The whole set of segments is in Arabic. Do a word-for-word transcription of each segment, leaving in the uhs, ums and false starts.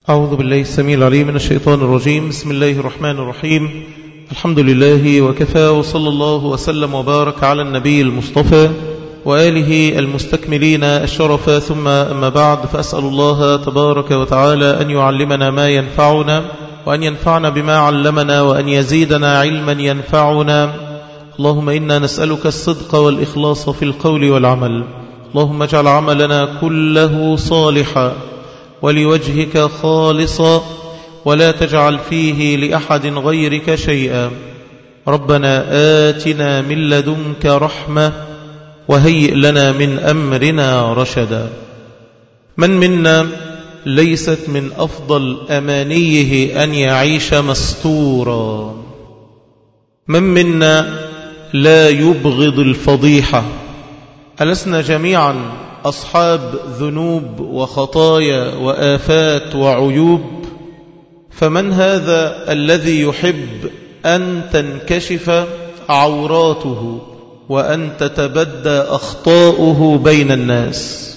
أعوذ بالله السميع العليم من الشيطان الرجيم. بسم الله الرحمن الرحيم. الحمد لله وكفى، وصلى الله وسلم وبارك على النبي المصطفى وآله المستكملين الشرف، ثم أما بعد، فأسأل الله تبارك وتعالى أن يعلمنا ما ينفعنا، وأن ينفعنا بما علمنا، وأن يزيدنا علما ينفعنا. اللهم إنا نسألك الصدق والإخلاص في القول والعمل. اللهم اجعل عملنا كله صالحا ولوجهك خالصا، ولا تجعل فيه لأحد غيرك شيئا. ربنا آتنا من لدنك رحمة وهيئ لنا من أمرنا رشدا. من منا ليست من أفضل أمانيه أن يعيش مستورا؟ من منا لا يبغض الفضيحة؟ ألسنا جميعا أصحاب ذنوب وخطايا وآفات وعيوب؟ فمن هذا الذي يحب أن تنكشف عوراته وأن تتبدى أخطاؤه بين الناس؟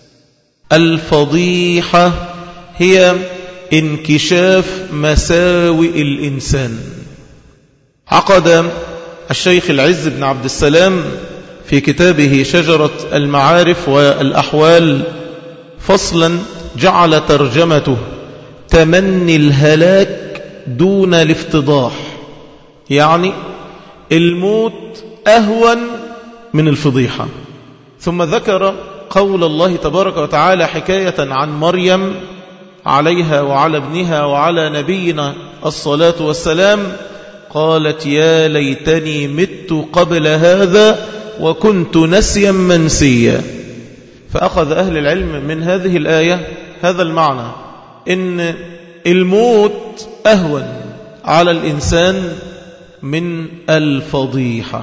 الفضيحة هي انكشاف مساوئ الإنسان. عقد الشيخ العز بن عبد السلام في كتابه شجرة المعارف والأحوال فصلا جعل ترجمته تمني الهلاك دون الافتضاح، يعني الموت أهون من الفضيحة. ثم ذكر قول الله تبارك وتعالى حكاية عن مريم عليها وعلى ابنها وعلى نبينا الصلاة والسلام، قالت يا ليتني مت قبل هذا وكنت نسيا منسيا. فأخذ أهل العلم من هذه الآية هذا المعنى، إن الموت أهون على الإنسان من الفضيحة.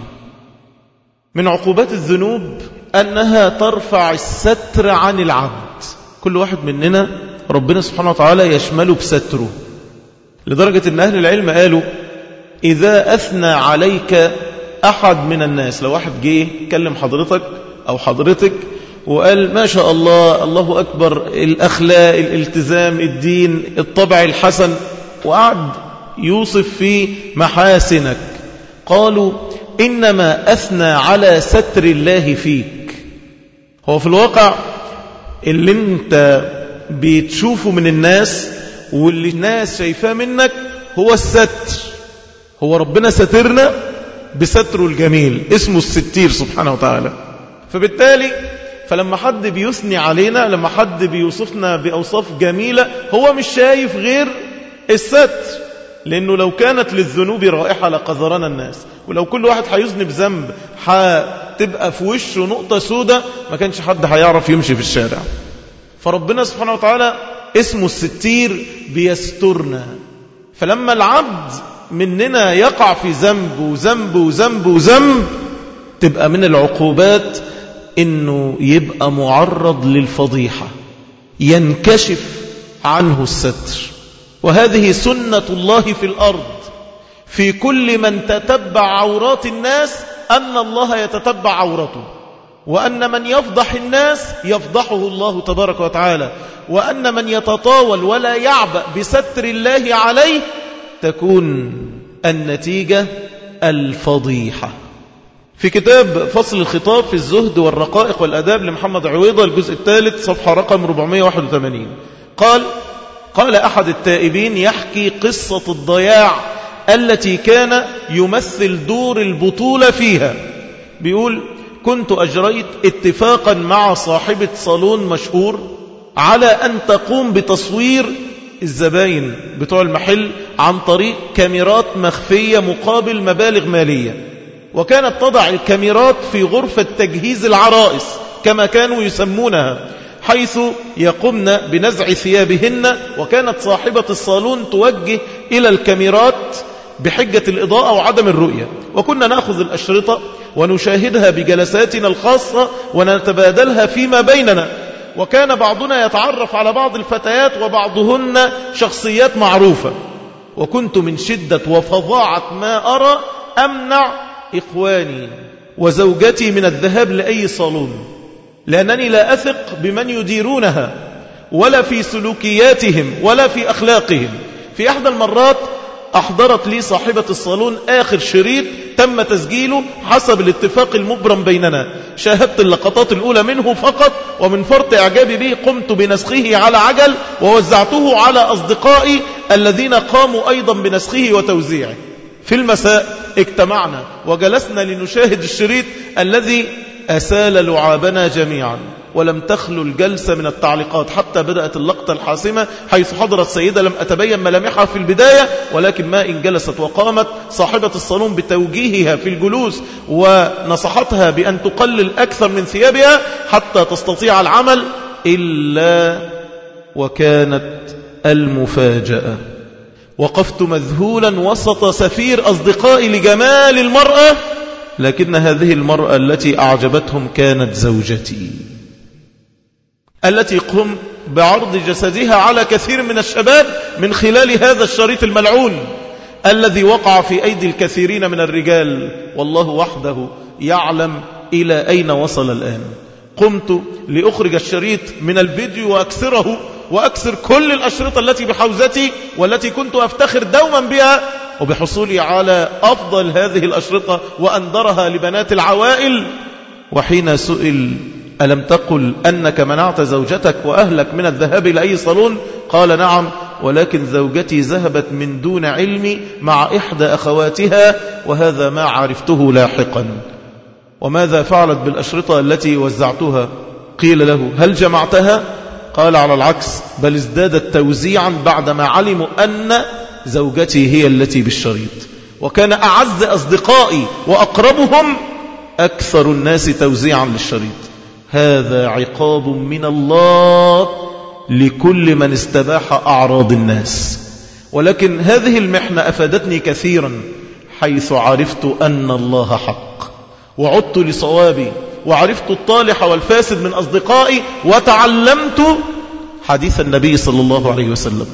من عقوبات الذنوب أنها ترفع الستر عن العبد. كل واحد مننا ربنا سبحانه وتعالى يشمله بستره، لدرجة أن أهل العلم قالوا إذا أثنى عليك أحد من الناس، لو واحد جه كلم حضرتك أو حضرتك وقال ما شاء الله، الله أكبر، الأخلاق، الالتزام، الدين، الطبع الحسن، وقعد يوصف في محاسنك، قالوا إنما أثنى على ستر الله فيك. هو في الواقع اللي انت بتشوفه من الناس واللي الناس شايفاه منك هو الستر. هو ربنا سترنا بستره الجميل، اسمه الستير سبحانه وتعالى. فبالتالي فلما حد بيثني علينا، لما حد بيوصفنا بأوصاف جميلة، هو مش شايف غير الستر، لأنه لو كانت للذنوب رائحة لقذرنا الناس، ولو كل واحد هيذنب ذنب هتبقى في وشه نقطة سودة، ما كانش حد هيعرف يمشي في الشارع. فربنا سبحانه وتعالى اسمه الستير، بيسترنا. فلما العبد مننا يقع في ذنب وذنب وذنب وذنب، تبقى من العقوبات إنه يبقى معرض للفضيحة، ينكشف عنه الستر. وهذه سنة الله في الأرض، في كل من تتبع عورات الناس أن الله يتتبع عورته، وأن من يفضح الناس يفضحه الله تبارك وتعالى، وأن من يتطاول ولا يعبأ بستر الله عليه تكون النتيجة الفضيحة. في كتاب فصل الخطاب في الزهد والرقائق والأداب لمحمد عويضة، الجزء الثالث، صفحة رقم أربعمائة وواحد وثمانين، قال قال أحد التائبين يحكي قصة الضياع التي كان يمثل دور البطولة فيها. بيقول كنت أجريت اتفاقا مع صاحبة صالون مشهور على أن تقوم بتصوير الزباين بتوع المحل عن طريق كاميرات مخفية مقابل مبالغ مالية، وكانت تضع الكاميرات في غرفة تجهيز العرائس كما كانوا يسمونها، حيث يقمن بنزع ثيابهن، وكانت صاحبة الصالون توجه إلى الكاميرات بحجة الإضاءة وعدم الرؤية، وكنا نأخذ الأشرطة ونشاهدها بجلساتنا الخاصة ونتبادلها فيما بيننا، وكان بعضنا يتعرف على بعض الفتيات وبعضهن شخصيات معروفة، وكنت من شدة وفظاعة ما أرى أمنع إخواني وزوجتي من الذهاب لأي صالون، لأنني لا أثق بمن يديرونها، ولا في سلوكياتهم ولا في أخلاقهم. في أحد المرات أحضرت لي صاحبة الصالون آخر شريط تم تسجيله حسب الاتفاق المبرم بيننا. شاهدت اللقطات الأولى منه فقط، ومن فرط إعجابي به قمت بنسخه على عجل ووزعته على أصدقائي الذين قاموا أيضا بنسخه وتوزيعه. في المساء اجتمعنا وجلسنا لنشاهد الشريط الذي أسال لعابنا جميعا، ولم تخلو الجلسة من التعليقات حتى بدأت اللقطة الحاسمة حيث حضرت سيدة لم أتبين ملامحها في البداية، ولكن ما إن جلست وقامت صاحبة الصالون بتوجيهها في الجلوس ونصحتها بأن تقلل أكثر من ثيابها حتى تستطيع العمل، إلا وكانت المفاجأة. وقفت مذهولا وسط سفير أصدقائي لجمال المرأة، لكن هذه المرأة التي أعجبتهم كانت زوجتي، التي قم بعرض جسدها على كثير من الشباب من خلال هذا الشريط الملعون الذي وقع في أيدي الكثيرين من الرجال، والله وحده يعلم إلى أين وصل الآن. قمت لأخرج الشريط من الفيديو وأكسره وأكسر كل الأشرطة التي بحوزتي والتي كنت أفتخر دوما بها، وبحصولي على أفضل هذه الأشرطة وأندرها لبنات العوائل. وحين سئل ألم تقل أنك منعت زوجتك وأهلك من الذهاب إلى أي صالون؟ قال نعم، ولكن زوجتي ذهبت من دون علمي مع إحدى أخواتها، وهذا ما عرفته لاحقا. وماذا فعلت بالأشرطة التي وزعتها؟ قيل له هل جمعتها؟ قال على العكس، بل ازدادت توزيعا بعدما علموا أن زوجتي هي التي بالشريط. وكان أعز أصدقائي وأقربهم أكثر الناس توزيعا للشريط. هذا عقاب من الله لكل من استباح أعراض الناس. ولكن هذه المحنة أفادتني كثيرا، حيث عرفت أن الله حق، وعدت لصوابي، وعرفت الطالح والفاسد من أصدقائي، وتعلمت حديث النبي صلى الله عليه وسلم،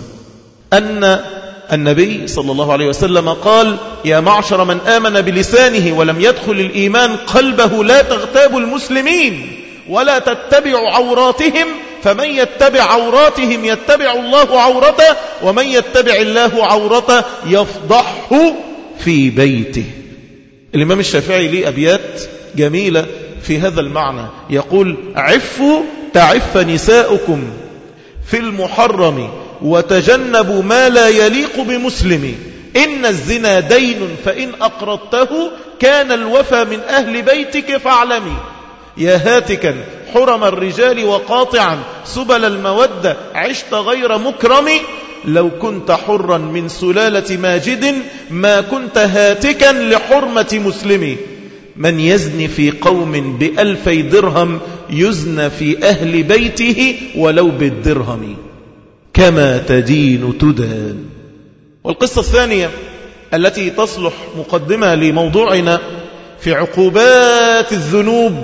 أن النبي صلى الله عليه وسلم قال يا معشر من آمن بلسانه ولم يدخل الإيمان قلبه لا تغتابوا المسلمين ولا تتبعوا عوراتهم، فمن يتبع عوراتهم يتبع الله عورته، ومن يتبع الله عورته يفضحه في بيته. الإمام الشافعي ليه أبيات جميلة في هذا المعنى، يقول عفوا تعف نساؤكم في المحرم وتجنبوا ما لا يليق بمسلم، إن الزنا دين فإن أقرضته كان الوفى من أهل بيتك فاعلمي، يا هاتكا حرم الرجال وقاطعا سبل المودة عشت غير مكرم، لو كنت حرا من سلالة ماجد ما كنت هاتكا لحرمة مسلم، من يزني في قوم بألفي درهم يزنى في أهل بيته ولو بالدرهم، كما تدين تدان. والقصة الثانية التي تصلح مقدمة لموضوعنا في عقوبات الذنوب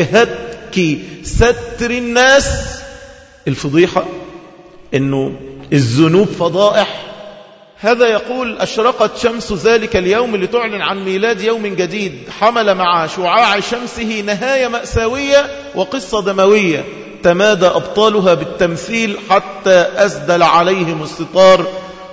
بهتك ستر الناس، الفضيحة إنه الذنوب فضائح. هذا يقول أشرقت شمس ذلك اليوم لتعلن عن ميلاد يوم جديد، حمل مع شعاع شمسه نهاية مأساوية وقصة دموية تمادى أبطالها بالتمثيل حتى أسدل عليهم الستار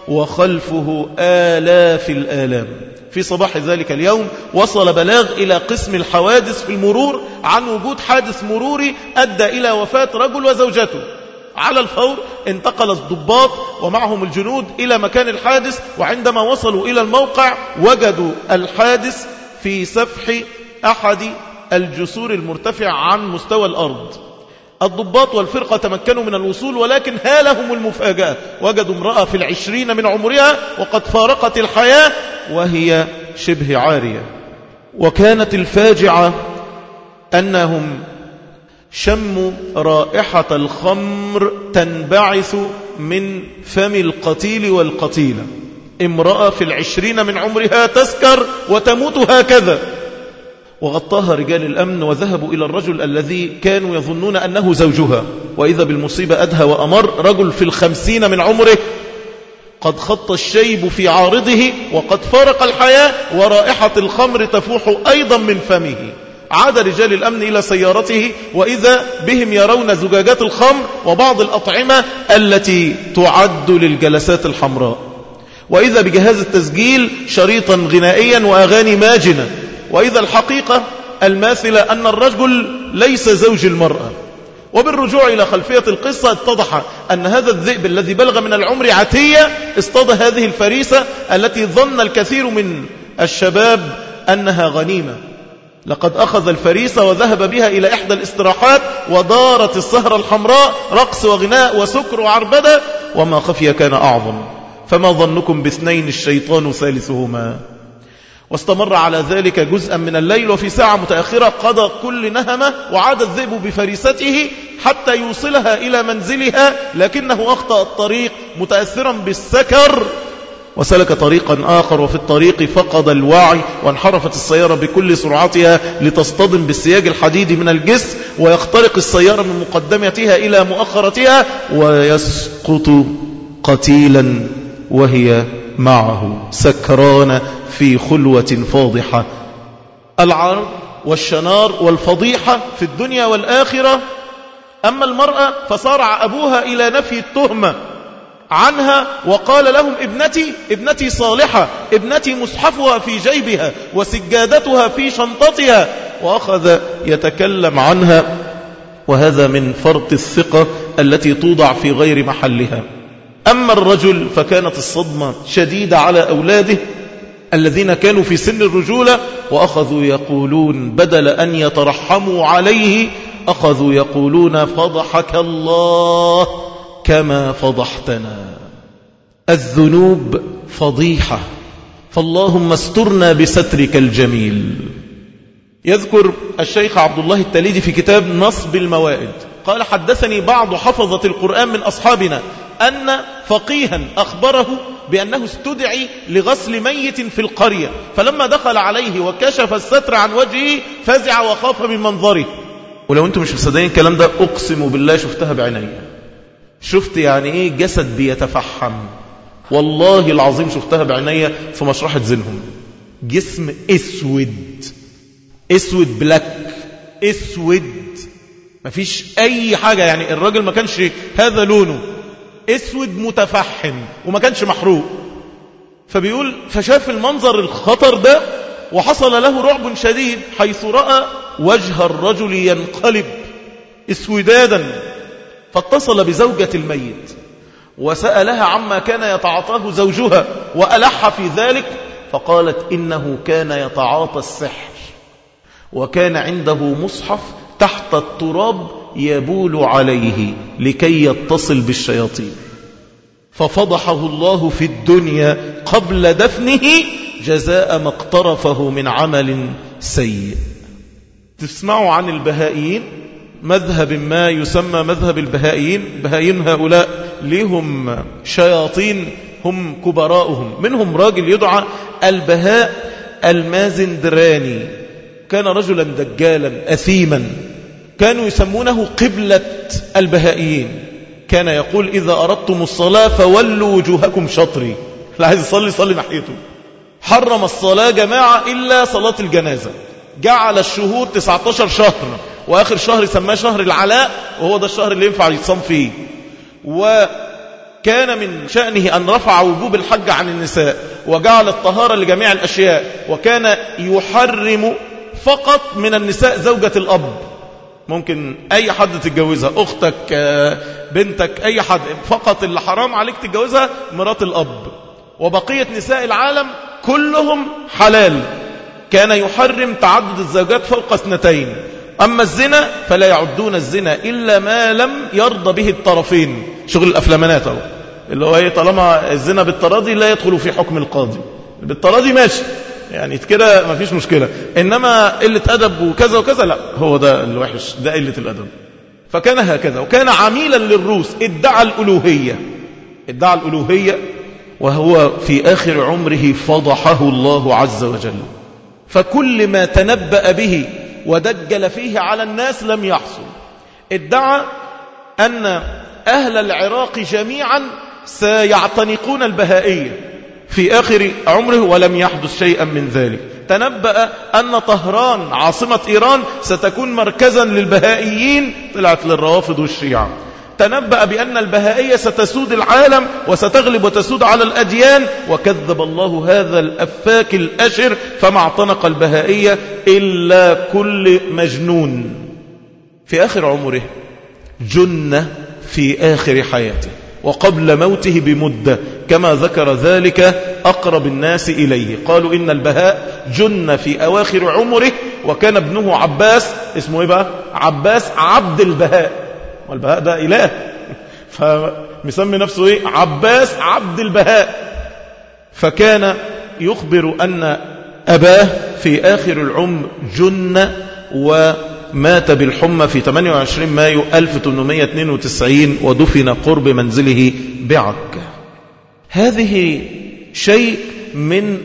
وخلفه آلاف الآلام. في صباح ذلك اليوم وصل بلاغ إلى قسم الحوادث في المرور عن وجود حادث مروري أدى إلى وفاة رجل وزوجته. على الفور انتقل الضباط ومعهم الجنود إلى مكان الحادث، وعندما وصلوا إلى الموقع وجدوا الحادث في سفح أحد الجسور المرتفع عن مستوى الأرض. الضباط والفرقة تمكنوا من الوصول، ولكن هالهم المفاجأة، وجدوا امرأة في العشرين من عمرها وقد فارقت الحياة وهي شبه عارية. وكانت الفاجعة أنهم شموا رائحة الخمر تنبعث من فم القتيل والقتيلة. امرأة في العشرين من عمرها تسكر وتموت هكذا. وغطاها رجال الأمن وذهبوا إلى الرجل الذي كانوا يظنون أنه زوجها، وإذا بالمصيبة أدهى وأمر، رجل في الخمسين من عمره قد خط الشيب في عارضه وقد فارق الحياة، ورائحة الخمر تفوح أيضا من فمه. عاد رجال الأمن إلى سيارته وإذا بهم يرون زجاجات الخمر وبعض الأطعمة التي تعد للجلسات الحمراء، وإذا بجهاز التسجيل شريطا غنائيا وأغاني ماجنة، وإذا الحقيقة الماثلة أن الرجل ليس زوج المرأة. وبالرجوع إلى خلفية القصة اتضح أن هذا الذئب الذي بلغ من العمر عتية اصطاد هذه الفريسة التي ظن الكثير من الشباب أنها غنيمة. لقد أخذ الفريسة وذهب بها إلى إحدى الاستراحات ودارت السهرة الحمراء، رقص وغناء وسكر وعربدة، وما خفي كان أعظم. فما ظنكم باثنين الشيطان ثالثهما. واستمر على ذلك جزءا من الليل، وفي ساعة متأخرة قضى كل نهمة وعاد الذئب بفريسته حتى يوصلها إلى منزلها، لكنه أخطأ الطريق متأثرا بالسكر وسلك طريقا آخر، وفي الطريق فقد الوعي وانحرفت السيارة بكل سرعتها لتصطدم بالسياج الحديدي من الجسر ويخترق السيارة من مقدمتها إلى مؤخرتها ويسقط قتيلا وهي معه سكران في خلوة فاضحة. العار والشنار والفضيحة في الدنيا والآخرة. أما المرأة فصارع أبوها إلى نفي التهمة عنها وقال لهم ابنتي ابنتي صالحة، ابنتي مصحفها في جيبها وسجادتها في شنطتها، وأخذ يتكلم عنها، وهذا من فرط الثقة التي توضع في غير محلها. أما الرجل فكانت الصدمة شديدة على أولاده الذين كانوا في سن الرجولة، وأخذوا يقولون بدل أن يترحموا عليه أخذوا يقولون فضحك الله كما فضحتنا. الذنوب فضيحة، فاللهم استرنا بسترك الجميل. يذكر الشيخ عبد الله التليدي في كتاب نصب الموائد قال حدثني بعض حفظة القرآن من أصحابنا أن فقيها أخبره بأنه استدعي لغسل ميت في القرية، فلما دخل عليه وكشف الستر عن وجهه فزع وخاف من منظره. ولو أنتم مش مصدقين الكلام ده أقسم بالله شفتها بعيني، شفت يعني إيه جسد بيتفحم، والله العظيم شفتها بعيني في مشرحة زينهم. جسم اسود اسود بلاك اسود، مفيش أي حاجة، يعني الراجل ما كانش هذا لونه، اسود متفحم وما كانش محروق. فبيقول فشاف المنظر الخطر ده وحصل له رعب شديد حيث رأى وجه الرجل ينقلب اسودادا، فاتصل بزوجة الميت وسألها عما كان يتعاطاه زوجها وألح في ذلك، فقالت إنه كان يتعاطى السحر وكان عنده مصحف تحت التراب يبول عليه لكي يتصل بالشياطين، ففضحه الله في الدنيا قبل دفنه جزاء ما اقترفه من عمل سيء. تسمعوا عن البهائيين، مذهب ما يسمى مذهب البهائيين. البهائيين هؤلاء لهم شياطين هم كبراؤهم، منهم راجل يدعى البهاء المازندراني، كان رجلا دجالا أثيما، كانوا يسمونه قبلة البهائيين. كان يقول إذا أردتم الصلاة فولوا وجوهكم شطري، لا عايز يصلي صلي ناحيته. حرم الصلاة جماعة إلا صلاة الجنازة، جعل الشهور تسعة عشر شهر، وآخر شهر سماه شهر العلاء، وهو ده الشهر اللي ينفع يتصام فيه. وكان من شأنه أن رفع وجوب الحج عن النساء وجعل الطهارة لجميع الأشياء، وكان يحرم فقط من النساء زوجة الأب، ممكن أي حد تتجوزها، أختك بنتك أي حد، فقط اللي حرام عليك تتجوزها مرات الأب، وبقية نساء العالم كلهم حلال. كان يحرم تعدد الزوجات فوق اثنتين. أما الزنا فلا يعدون الزنا إلا ما لم يرضى به الطرفين، شغل الأفلامانات أهو، اللي هو ايه، طالما الزنا بالتراضي لا يدخل في حكم القاضي، بالتراضي ماشي يعني كده ما فيش مشكلة، إنما قلة أدب وكذا وكذا لا، هو ده الوحش، ده قلة الأدب. فكان هكذا، وكان عميلا للروس، ادعى الألوهية ادعى الألوهية وهو في آخر عمره فضحه الله عز وجل. فكل ما تنبأ به ودجل فيه على الناس لم يحصل. ادعى أن أهل العراق جميعا سيعتنقون البهائية، في آخر عمره ولم يحدث شيئا من ذلك. تنبأ أن طهران عاصمة إيران ستكون مركزا للبهائيين، طلعت للروافض والشيعة. تنبأ بأن البهائية ستسود العالم وستغلب وتسود على الأديان، وكذب الله هذا الأفاك الأشر، فما اعتنق البهائية إلا كل مجنون. في آخر عمره جن في آخر حياته وقبل موته بمدة، كما ذكر ذلك أقرب الناس إليه. قالوا إن البهاء جن في أواخر عمره، وكان ابنه عباس، اسمه إيه بقى؟ عباس عبد البهاء، والبهاء ده إله، فمسمي نفسه إيه؟ عباس عبد البهاء. فكان يخبر أن أباه في آخر العمر جن ومات بالحمى في ثمانية وعشرين مايو ألف وثمانمائة واثنين وتسعين، ودفن قرب منزله بعكا. هذه شيء من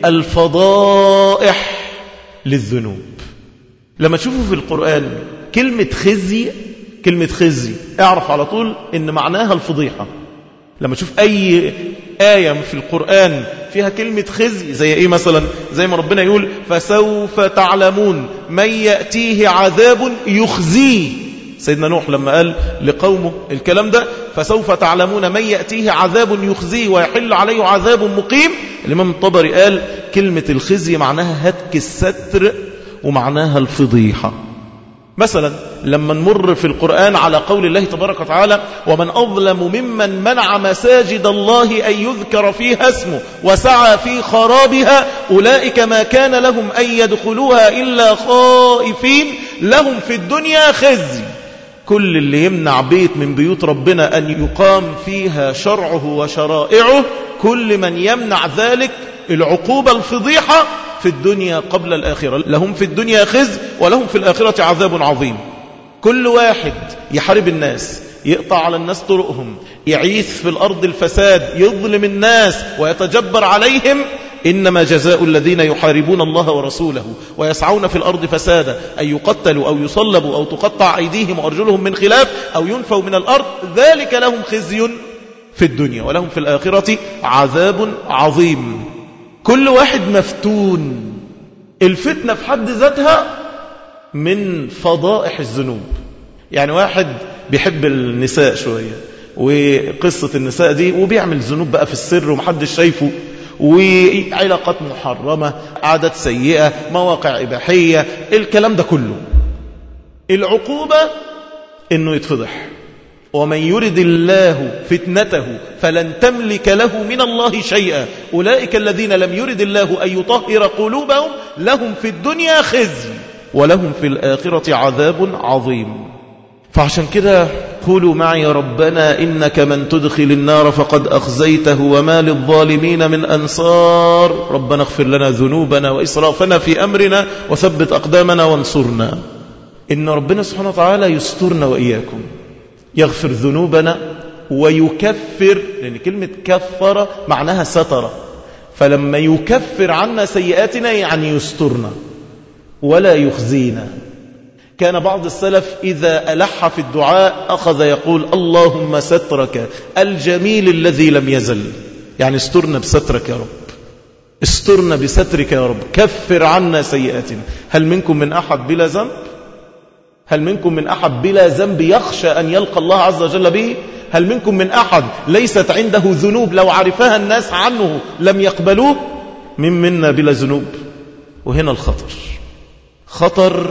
الفضائح للذنوب. لما تشوفوا في القرآن كلمة خزي، كلمة خزي اعرف على طول ان معناها الفضيحة. لما تشوف اي آية في القرآن فيها كلمة خزي، زي ايه مثلا؟ زي ما ربنا يقول فسوف تعلمون من يأتيه عذاب يخزيه. سيدنا نوح لما قال لقومه الكلام ده، فسوف تعلمون من يأتيه عذاب يخزيه ويحل عليه عذاب مقيم، الإمام الطبري قال كلمة الخزي معناها هتك الستر ومعناها الفضيحة. مثلا لما نمر في القرآن على قول الله تبارك وتعالى ومن أظلم ممن منع مساجد الله أن يذكر فيها اسمه وسعى في خرابها أولئك ما كان لهم أن يدخلوها إلا خائفين لهم في الدنيا خزي. كل اللي يمنع بيت من بيوت ربنا أن يقام فيها شرعه وشرائعه، كل من يمنع ذلك العقوبة الفضيحة في الدنيا قبل الآخرة، لهم في الدنيا خزي ولهم في الآخرة عذاب عظيم. كل واحد يحارب الناس، يقطع على الناس طرقهم، يعيث في الأرض الفساد، يظلم الناس ويتجبر عليهم، إنما جزاء الذين يحاربون الله ورسوله ويسعون في الأرض فسادا أن يقتلوا أو يصلبوا أو تقطع أيديهم وأرجلهم من خلاف أو ينفوا من الأرض، ذلك لهم خزي في الدنيا ولهم في الآخرة عذاب عظيم. كل واحد مفتون. الفتنة في حد ذاتها من فضائح الذنوب. يعني واحد بيحب النساء شوية وقصة النساء دي وبيعمل ذنوب بقى في السر ومحدش شايفه، وعلاقات محرمة، عادات سيئة، مواقع إباحية، الكلام ده كله. العقوبة إنه يتفضح. ومن يرد الله فتنته فلن تملك له من الله شيئا أولئك الذين لم يرد الله أن يطهر قلوبهم لهم في الدنيا خزي ولهم في الآخرة عذاب عظيم. فعشان كده قولوا معي ربنا إنك من تدخل النار فقد أخزيته وما للظالمين من أنصار. ربنا اغفر لنا ذنوبنا وإسرافنا في أمرنا وثبت أقدامنا وانصرنا. إن ربنا سبحانه وتعالى يسترنا وإياكم، يغفر ذنوبنا ويكفر، لأن كلمة كفر معناها ستر، فلما يكفر عنا سيئاتنا يعني يسترنا ولا يخزينا. كان بعض السلف إذا ألح في الدعاء أخذ يقول اللهم سترك الجميل الذي لم يزل، يعني استرنا بسترك يا رب، استرنا بسترك يا رب، كفر عنا سيئاتنا. هل منكم من أحد بلا ذنب؟ هل منكم من أحد بلا ذنب يخشى أن يلقى الله عز وجل به؟ هل منكم من أحد ليست عنده ذنوب لو عرفها الناس عنه لم يقبلوه؟ من منا بلا ذنوب؟ وهنا الخطر، خطر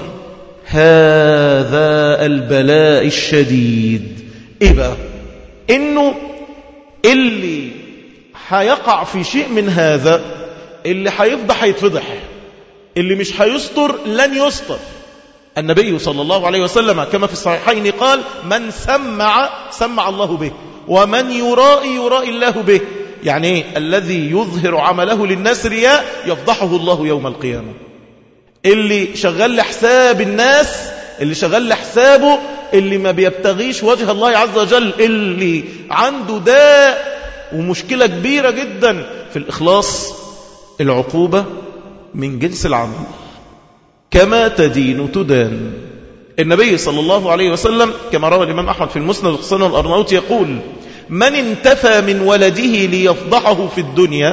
هذا البلاء الشديد. إيه بقى؟ إنه اللي هيقع في شيء من هذا، اللي هيفضح هيتفضح، اللي مش هيستر لن يستر. النبي صلى الله عليه وسلم كما في الصحيحين قال من سمع سمع الله به ومن يرائي يرائي الله به. يعني إيه؟ الذي يظهر عمله للناس رياء يفضحه الله يوم القيامة. اللي شغال لحساب الناس، اللي شغال لحسابه، اللي ما بيبتغيش وجه الله عز وجل، اللي عنده داء ومشكلة كبيرة جدا في الإخلاص، العقوبة من جنس العمل، كما تدين تدان. النبي صلى الله عليه وسلم كما روى الإمام أحمد في المسند وحسن الأرناؤوطي يقول من انتفى من ولده ليفضحه في الدنيا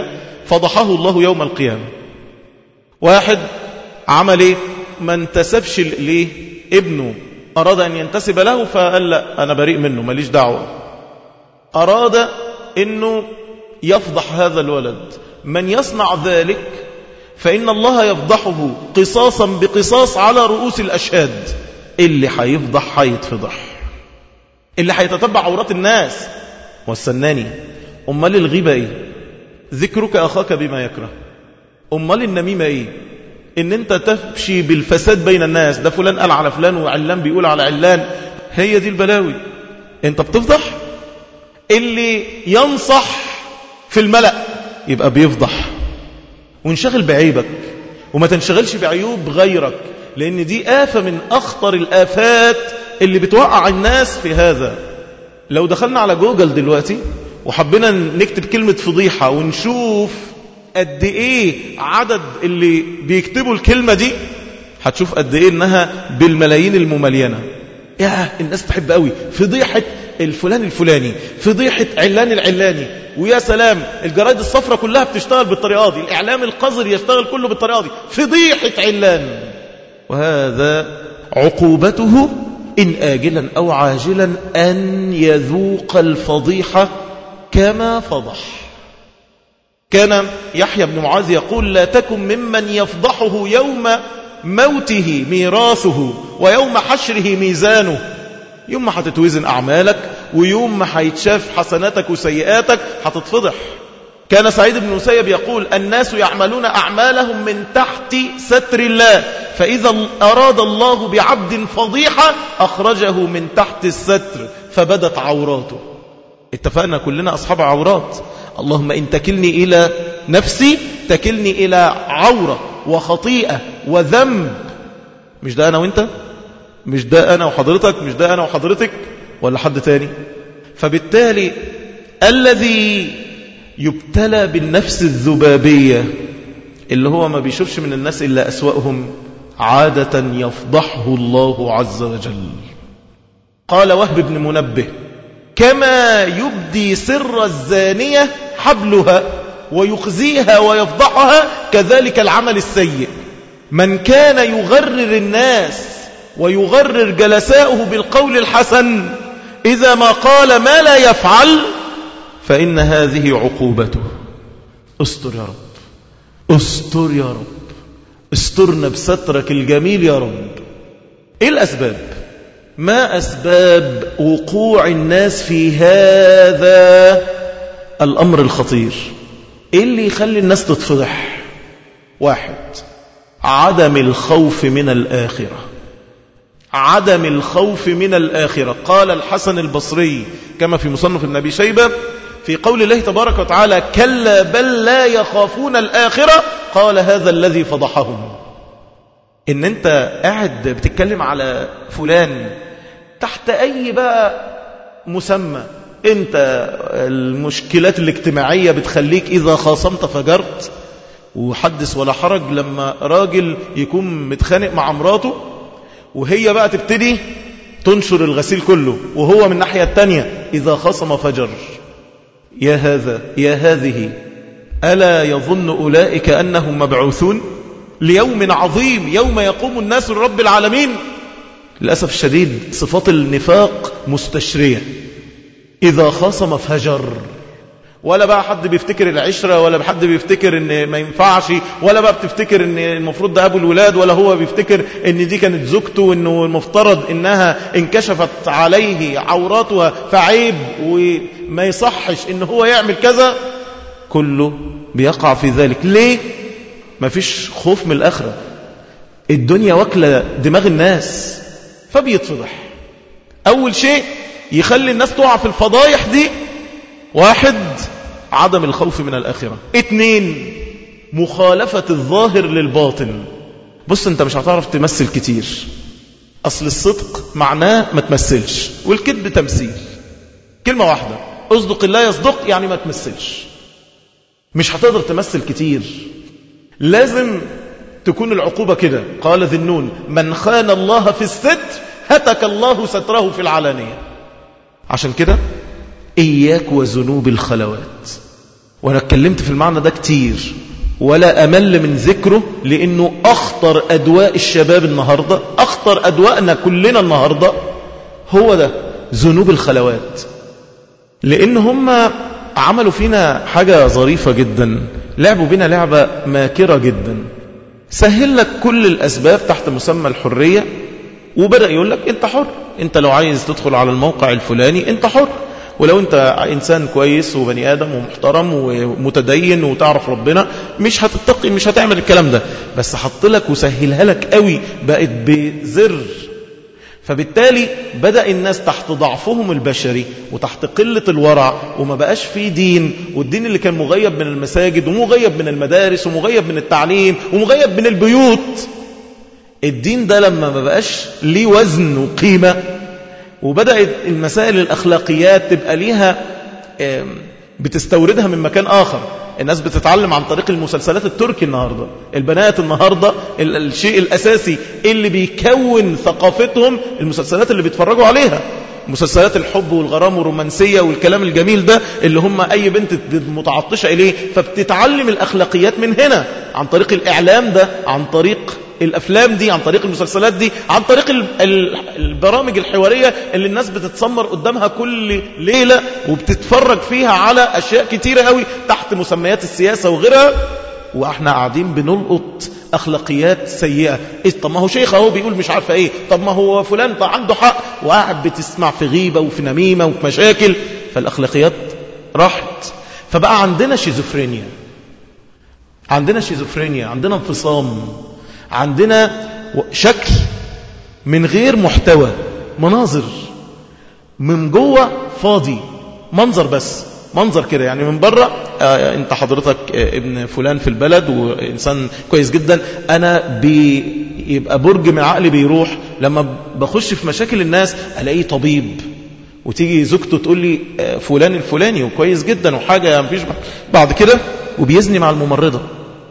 فضحه الله يوم القيامة. واحد عمل ايه؟ ما انتسبش ليه؟ ابنه أراد أن ينتسب له فقال لا أنا بريء منه ماليش دعوة. أراد أنه يفضح هذا الولد، من يصنع ذلك فإن الله يفضحه قصاصا بقصاص على رؤوس الأشهاد. اللي هيفضح هيتفضح، اللي هيتتبع عورات الناس. والسناني أمال الغيبة ايه؟ ذكرك أخاك بما يكره. أمال النميمة ايه؟ ان انت تمشي بالفساد بين الناس، ده فلان قال على فلان وعلان بيقول على علان. هي دي البلاوي. انت بتفضح. اللي ينصح في الملأ يبقى بيفضح. وانشغل بعيبك وما تنشغلش بعيوب غيرك، لان دي آفة من أخطر الآفات اللي بتوقع الناس في هذا. لو دخلنا على جوجل دلوقتي وحبينا نكتب كلمة فضيحة ونشوف قد ايه عدد اللي بيكتبوا الكلمة دي، هتشوف قد ايه انها بالملايين المملينة. يا الناس تحب قوي فضيحة الفلان الفلاني، فضيحة علان العلاني، ويا سلام الجرايد الصفرة كلها بتشتغل بالطريقة دي، الإعلام القذر يشتغل كله بالطريقة دي، فضيحة علان. وهذا عقوبته إن آجلا أو عاجلا أن يذوق الفضيحة كما فضح. كان يحيى بن معاذ يقول لا تكن ممن يفضحه يوم موته ميراثه ويوم حشره ميزانه. يوم ما هتتوزن أعمالك ويوم ما هيتشاف حسناتك وسيئاتك هتتفضح. كان سعيد بن مسيب يقول الناس يعملون أعمالهم من تحت ستر الله، فإذا أراد الله بعبد فضيحة أخرجه من تحت الستر فبدت عوراته. اتفقنا كلنا أصحاب عورات. اللهم إن تكلني إلى نفسي تكلني إلى عورة وخطيئة وذنب. مش ده أنا وإنت؟ مش ده أنا وحضرتك؟ مش ده أنا وحضرتك ولا حد تاني؟ فبالتالي الذي يبتلى بالنفس الذبابية اللي هو ما بيشوفش من الناس إلا أسوأهم عادة يفضحه الله عز وجل. قال وهب بن منبه كما يبدي سر الزانية حبلها ويخزيها ويفضحها كذلك العمل السيء. من كان يغرر الناس ويغرر جلساؤه بالقول الحسن إذا ما قال ما لا يفعل فإن هذه عقوبته. استر يا رب، استر يا رب، استرنا بسترك الجميل يا رب. إيه الأسباب؟ ما أسباب وقوع الناس في هذا الأمر الخطير؟ إيه اللي يخلي الناس تتفضح؟ واحد، عدم الخوف من الآخرة. عدم الخوف من الآخرة. قال الحسن البصري كما في مصنف ابن أبي شيبة في قول الله تبارك وتعالى كلا بل لا يخافون الآخرة، قال هذا الذي فضحهم. إن أنت قاعد بتتكلم على فلان تحت أي بقى مسمى، أنت المشكلات الاجتماعية بتخليك إذا خاصمت فجرت، وحدث ولا حرج لما راجل يكون متخانق مع مراته وهي بقى تبتدي تنشر الغسيل كله وهو من الناحية التانية إذا خاصم فجر. يا هذا يا هذه، ألا يظن أولئك أنهم مبعوثون ليوم عظيم يوم يقوم الناس لرب العالمين؟ للأسف الشديد صفات النفاق مستشرية. إذا خاصم فجر، ولا بقى حد بيفتكر العشرة، ولا حد بيفتكر ان ما ينفعش، ولا بقى بتفتكر ان المفروض ده ابو الولاد، ولا هو بيفتكر ان دي كانت زوجته وانه المفترض انها انكشفت عليه عوراتها فعيب وما يصحش ان هو يعمل كذا. كله بيقع في ذلك. ليه؟ ما فيش خوف من الآخرة. الدنيا واكلة دماغ الناس فبيتفضح. اول شيء يخلي الناس تقع في الفضايح دي، واحد عدم الخوف من الآخرة. اتنين مخالفة الظاهر للباطن. بص انت مش هتعرف تمثل كتير، اصل الصدق معناه ما تمثلش، والكذب تمثيل. كلمة واحدة، اصدق الله يصدق، يعني ما تمثلش. مش هتقدر تمثل كتير، لازم تكون العقوبة كده. قال ذي النون من خان الله في الستر هتك الله ستره في العلانية. عشان كده إياك وذنوب الخلوات. وأنا اتكلمت في المعنى ده كتير ولا أمل من ذكره، لأنه أخطر أدواء الشباب النهاردة، أخطر أدوائنا كلنا النهاردة هو ده، ذنوب الخلوات. لأن هم عملوا فينا حاجة ظريفة جدا، لعبوا بنا لعبة ماكرة جدا. سهل لك كل الأسباب تحت مسمى الحرية، وبدأ يقول لك انت حر، انت لو عايز تدخل على الموقع الفلاني انت حر، ولو انت انسان كويس وبني آدم ومحترم ومتدين وتعرف ربنا مش هتتقي، مش هتعمل الكلام ده، بس حط لك وسهلها لك قوي، بقت بزر. فبالتالي بدأ الناس تحت ضعفهم البشري وتحت قلة الورع، وما بقاش فيه دين، والدين اللي كان مغيب من المساجد ومغيب من المدارس ومغيب من التعليم ومغيب من البيوت، الدين ده لما ما بقاش ليه وزن وقيمة، وبدأت المسائل الأخلاقيات تبقى ليها بتستوردها من مكان آخر. الناس بتتعلم عن طريق المسلسلات التركي النهاردة، البنات النهاردة الشيء الأساسي اللي بيكون ثقافتهم المسلسلات اللي بيتفرجوا عليها، مسلسلات الحب والغرام والرومانسية والكلام الجميل ده اللي هم أي بنت متعطشة إليه، فبتتعلم الأخلاقيات من هنا عن طريق الإعلام ده، عن طريق الأفلام دي، عن طريق المسلسلات دي، عن طريق البرامج الحوارية اللي الناس بتتسمر قدامها كل ليلة وبتتفرج فيها على أشياء كتيرة قوي تحت مسميات السياسة وغيرها، وإحنا قاعدين بنلقط أخلاقيات سيئة. إيه طب ما هو شيخ اهو بيقول مش عارفة إيه، طب ما هو فلان طب عنده حق، وقاعد بتسمع في غيبة وفي نميمة وفي مشاكل، فالأخلاقيات راحت. فبقى عندنا شيزوفرينيا، عندنا شيزوفرينيا، عندنا انفصام، عندنا شكل من غير محتوى، مناظر من جوه فاضي، منظر بس، منظر كده يعني من بره. آه انت حضرتك آه ابن فلان في البلد وإنسان كويس جدا، أنا بيبقى برج من عقلي بيروح لما بخش في مشاكل الناس ألاقيه طبيب، وتيجي زوجته تقول لي آه فلان الفلاني وكويس جدا وحاجة مفيش بعد كده، وبيزني مع الممرضة.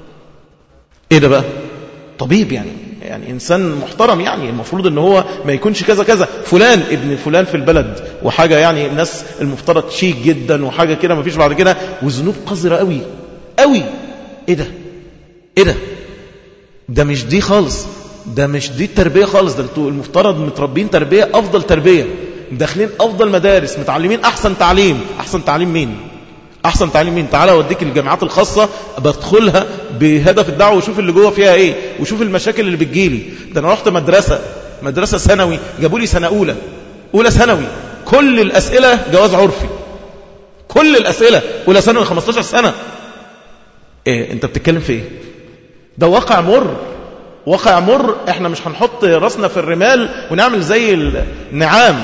ايه ده بقى؟ طبيب يعني يعني إنسان محترم، يعني المفروض ان هو ما يكونش كذا كذا، فلان ابن فلان في البلد وحاجة يعني الناس المفترض شيك جدا وحاجة كده ما فيش بعد كده، وذنوب قذرة قوي قوي. ايه ده؟ ايه ده؟ ده مش دي خالص، ده مش دي التربية خالص، ده انتوا المفترض متربين تربية أفضل تربية، داخلين أفضل مدارس، متعلمين أحسن تعليم. أحسن تعليم مين؟ أحسن تعليم مين؟ تعالى أوديك الجامعات الخاصة بدخلها بهدف الدعوة وشوف اللي جوه فيها إيه، وشوف المشاكل اللي بتجيلي. ده أنا رحت مدرسة مدرسة ثانوي، جابوا لي سنة أولى أولى ثانوي، كل الأسئلة جواز عرفي، كل الأسئلة أولى ثانوي خمستاشر سنة. إيه أنت بتتكلم في إيه؟ ده واقع مر، واقع مر. إحنا مش هنحط راسنا في الرمال ونعمل زي النعام،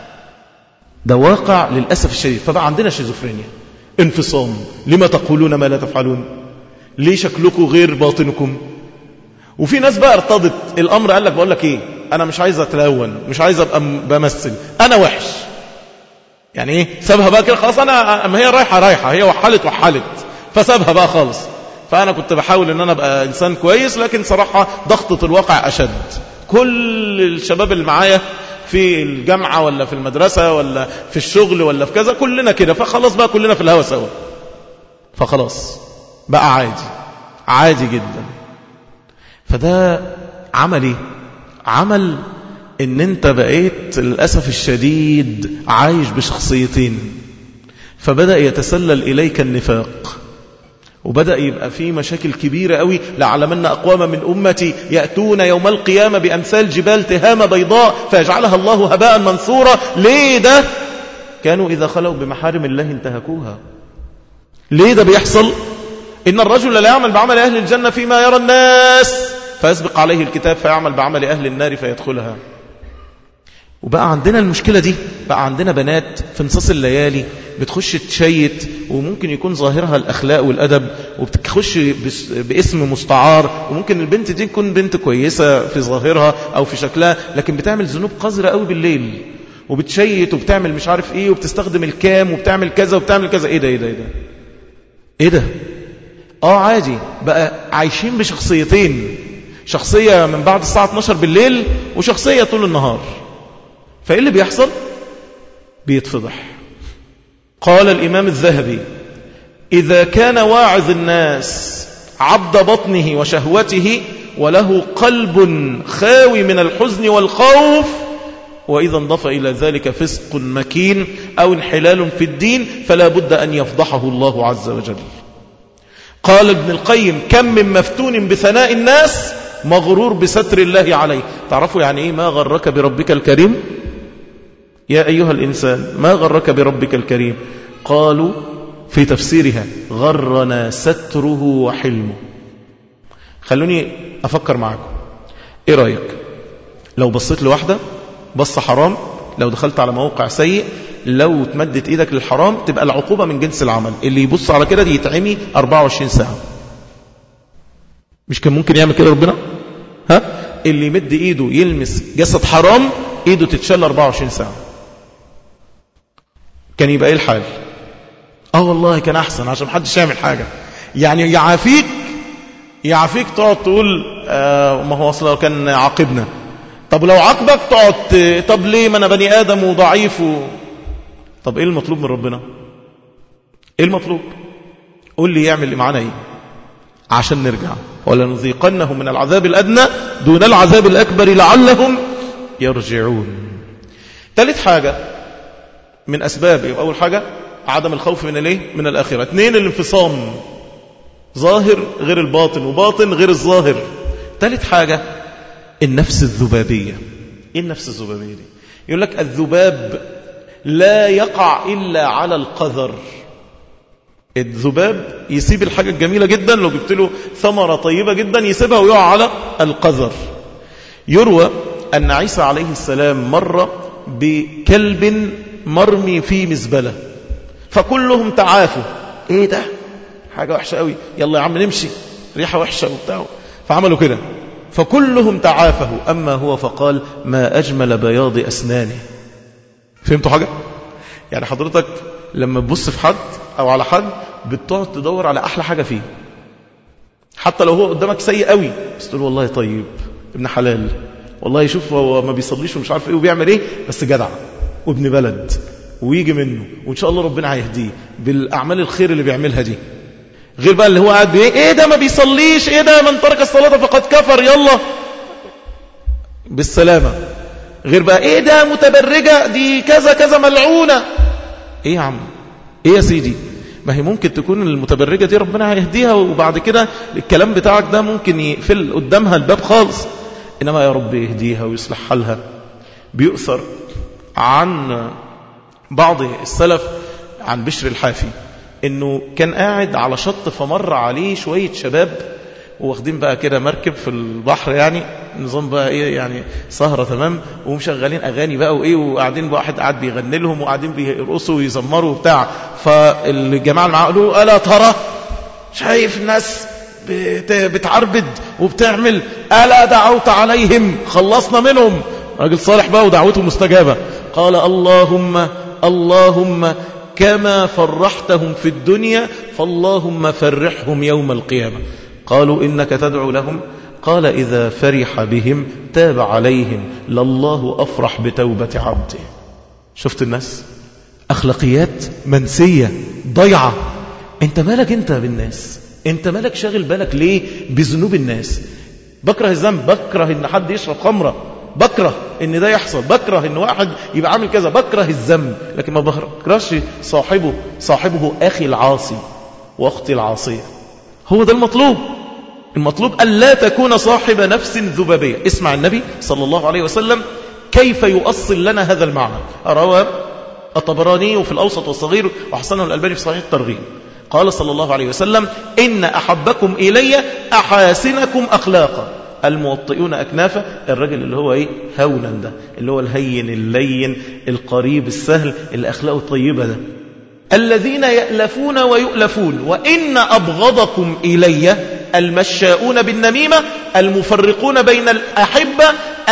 ده واقع للأسف الشديد. فبقى عندنا شيزوفرينيا، انفصام. لما تقولون ما لا تفعلون؟ ليه شكلكم غير باطنكم؟ وفي ناس بقى ارتضت الأمر، قال لك بقول لك ايه، انا مش عايز اتلون، مش عايز ابقى بمثل، انا وحش. يعني ايه؟ سابها بقى كده خلاص، انا ما هي رايحة رايحة، هي وحلت وحلت، فسابها بقى خالص. فانا كنت بحاول ان انا ابقى انسان كويس، لكن صراحة ضغطة الواقع اشد. كل الشباب اللي معايا في الجامعة ولا في المدرسة ولا في الشغل ولا في كذا كلنا كده، فخلاص بقى كلنا في الهوا سوا، فخلاص بقى عادي، عادي جدا. فده عمل ايه؟ عمل ان انت بقيت للأسف الشديد عايش بشخصيتين، فبدأ يتسلل إليك النفاق، وبدأ يبقى فيه مشاكل كبيرة قوي. لعلمن أقواما من أمتي يأتون يوم القيامة بأمثال جبال تهامة بيضاء فيجعلها الله هباء منثورا. ليه ده؟ كانوا إذا خلوا بمحارم الله انتهكوها. ليه ده بيحصل؟ إن الرجل لا يعمل بعمل أهل الجنة فيما يرى الناس فيسبق عليه الكتاب فيعمل بعمل أهل النار فيدخلها. وبقى عندنا المشكلة دي، بقى عندنا بنات في نصاص الليالي بتخش تشيت، وممكن يكون ظاهرها الأخلاق والأدب، وبتخش باسم مستعار، وممكن البنت دي تكون بنت كويسة في ظاهرها أو في شكلها، لكن بتعمل ذنوب قذرة قوي بالليل، وبتشيت وبتعمل مش عارف إيه، وبتستخدم الكام وبتعمل كذا وبتعمل كذا. إيه ده إيه ده إيه ده إيه ده؟ آه عادي. بقى عايشين بشخصيتين، شخصية من بعد الساعة اتناشر بالليل وشخصية طول النهار. فإيه اللي بيحصل؟ بيتفضح. قال الإمام الذهبي إذا كان واعظ الناس عبد بطنه وشهوته وله قلب خاوي من الحزن والخوف، وإذا انضاف إلى ذلك فسق مكين أو انحلال في الدين، فلا بد أن يفضحه الله عز وجل. قال ابن القيم: كم من مفتون بثناء الناس مغرور بستر الله عليه. تعرفوا يعني إيه ما غرك بربك الكريم؟ يا أيها الإنسان ما غرك بربك الكريم؟ قالوا في تفسيرها: غرنا ستره وحلمه. خلوني أفكر معكم، إيه رأيك لو بصيت لواحدة بص حرام، لو دخلت على موقع سيء، لو تمدت إيدك للحرام تبقى العقوبة من جنس العمل، اللي يبص على كده دي يتعمي أربعة وعشرين ساعة. مش كان ممكن يعمل كده ربنا؟ ها؟ اللي يمد إيده يلمس جسد حرام إيده تتشل أربعة وعشرين ساعة. كان يبقى إيه الحال؟ آه والله كان أحسن عشان محدش يعمل حاجة. يعني يعافيك يعافيك تقعد تقول آه ما هو أصلا كان عاقبنا. طب لو عاقبك تقعد طب ليه، ما أنا بني آدم وضعيف و... طب إيه المطلوب من ربنا؟ إيه المطلوب؟ قول لي يعمل اللي معانا إيه عشان نرجع. ولنذيقنهم من العذاب الأدنى دون العذاب الأكبر لعلهم يرجعون. ثالث حاجة من أسباب، يبقى أول حاجة عدم الخوف من الايه؟ من الآخرة. اثنين الانفصام، ظاهر غير الباطن وباطن غير الظاهر. ثالث حاجة النفس الذبابية. ايه النفس الذبابية دي؟ يقول لك الذباب لا يقع إلا على القذر. الذباب يسيب الحاجة الجميلة جدا، لو جبت له ثمرة طيبة جدا يسيبها ويقع على القذر. يروى أن عيسى عليه السلام مر بكلب مرمي في مزبلة، فكلهم تعافوا. ايه ده؟ حاجة وحشة قوي، يلا يا عم نمشي، ريحة وحشة وبتاع. فعملوا كده، فكلهم تعافه، أما هو فقال: ما أجمل بياض أسنانه. فهمتوا حاجة؟ يعني حضرتك لما تبص في حد أو على حد بتقعد تدور على أحلى حاجة فيه، حتى لو هو قدامك سيء قوي، بس تقول والله طيب، ابن حلال، والله يشوف هو ما بيصليش ومش عارف ايه وبيعمل ايه، بس جدع وابن بلد ويجي منه، وإن شاء الله ربنا هيهديه بالأعمال الخير اللي بيعملها دي. غير بقى اللي هو قاعد بايه، ايه ده ما بيصليش، ايه ده من ترك الصلاة فقد كفر، يلا بالسلامة. غير بقى ايه ده متبرجة، دي كذا كذا ملعونة. ايه يا عم، ايه يا سيدي؟ ما هي ممكن تكون المتبرجة دي ربنا هيهديها، وبعد كده الكلام بتاعك ده ممكن يقفل قدامها الباب خالص. إنما يا رب يهديها ويصلح حالها. بيؤثر عن بعض السلف عن بشر الحافي انه كان قاعد على شط، فمر عليه شوية شباب واخدين بقى كده مركب في البحر، يعني نظام بقى ايه، يعني سهرة تمام، ومشغلين اغاني بقى وايه، وقاعدين بقى واحد قاعد بيغني لهم وقاعدين بيرقصوا ويزمروا وبتاع. فالجماعة اللي معاه قالوا: ألا ترى، شايف الناس بتعربد وبتعمل، ألا دعوت عليهم خلصنا منهم. راجل صالح بقى ودعوته مستجابة. قال: اللهم اللهم كما فرحتهم في الدنيا فاللهم فرحهم يوم القيامة. قالوا: إنك تدعو لهم؟ قال: إذا فرح بهم تاب عليهم، لله أفرح بتوبة عبده. شفت الناس؟ أخلاقيات منسية ضيعة. انت مالك انت بالناس؟ انت مالك شاغل بالك ليه بذنوب الناس؟ بكره الذنب، بكره ان حد يشرب خمرة، بكره ان ده يحصل، بكره ان واحد يبقى عامل كذا، بكره الذنب، لكن ما بكرهش صاحبه صاحبه اخي العاصي واختي العاصية. هو ده المطلوب. المطلوب أن لا تكون صاحب نفس ذبابية. اسمع النبي صلى الله عليه وسلم كيف يؤصل لنا هذا المعنى. روى الطبراني في الأوسط والصغير وحسنه الألباني في صحيح الترغيب. قال صلى الله عليه وسلم: إن أحبكم إلي أحاسنكم أخلاقا، الموطئون أكنافا. الرجل اللي هو إيه؟ هونا، ده اللي هو الهين اللين القريب السهل اللي أخلاقه طيبة ده. الذين يألفون ويؤلفون. وإن أبغضكم إلي المشاؤون بالنميمة، المفرقون بين الأحبة،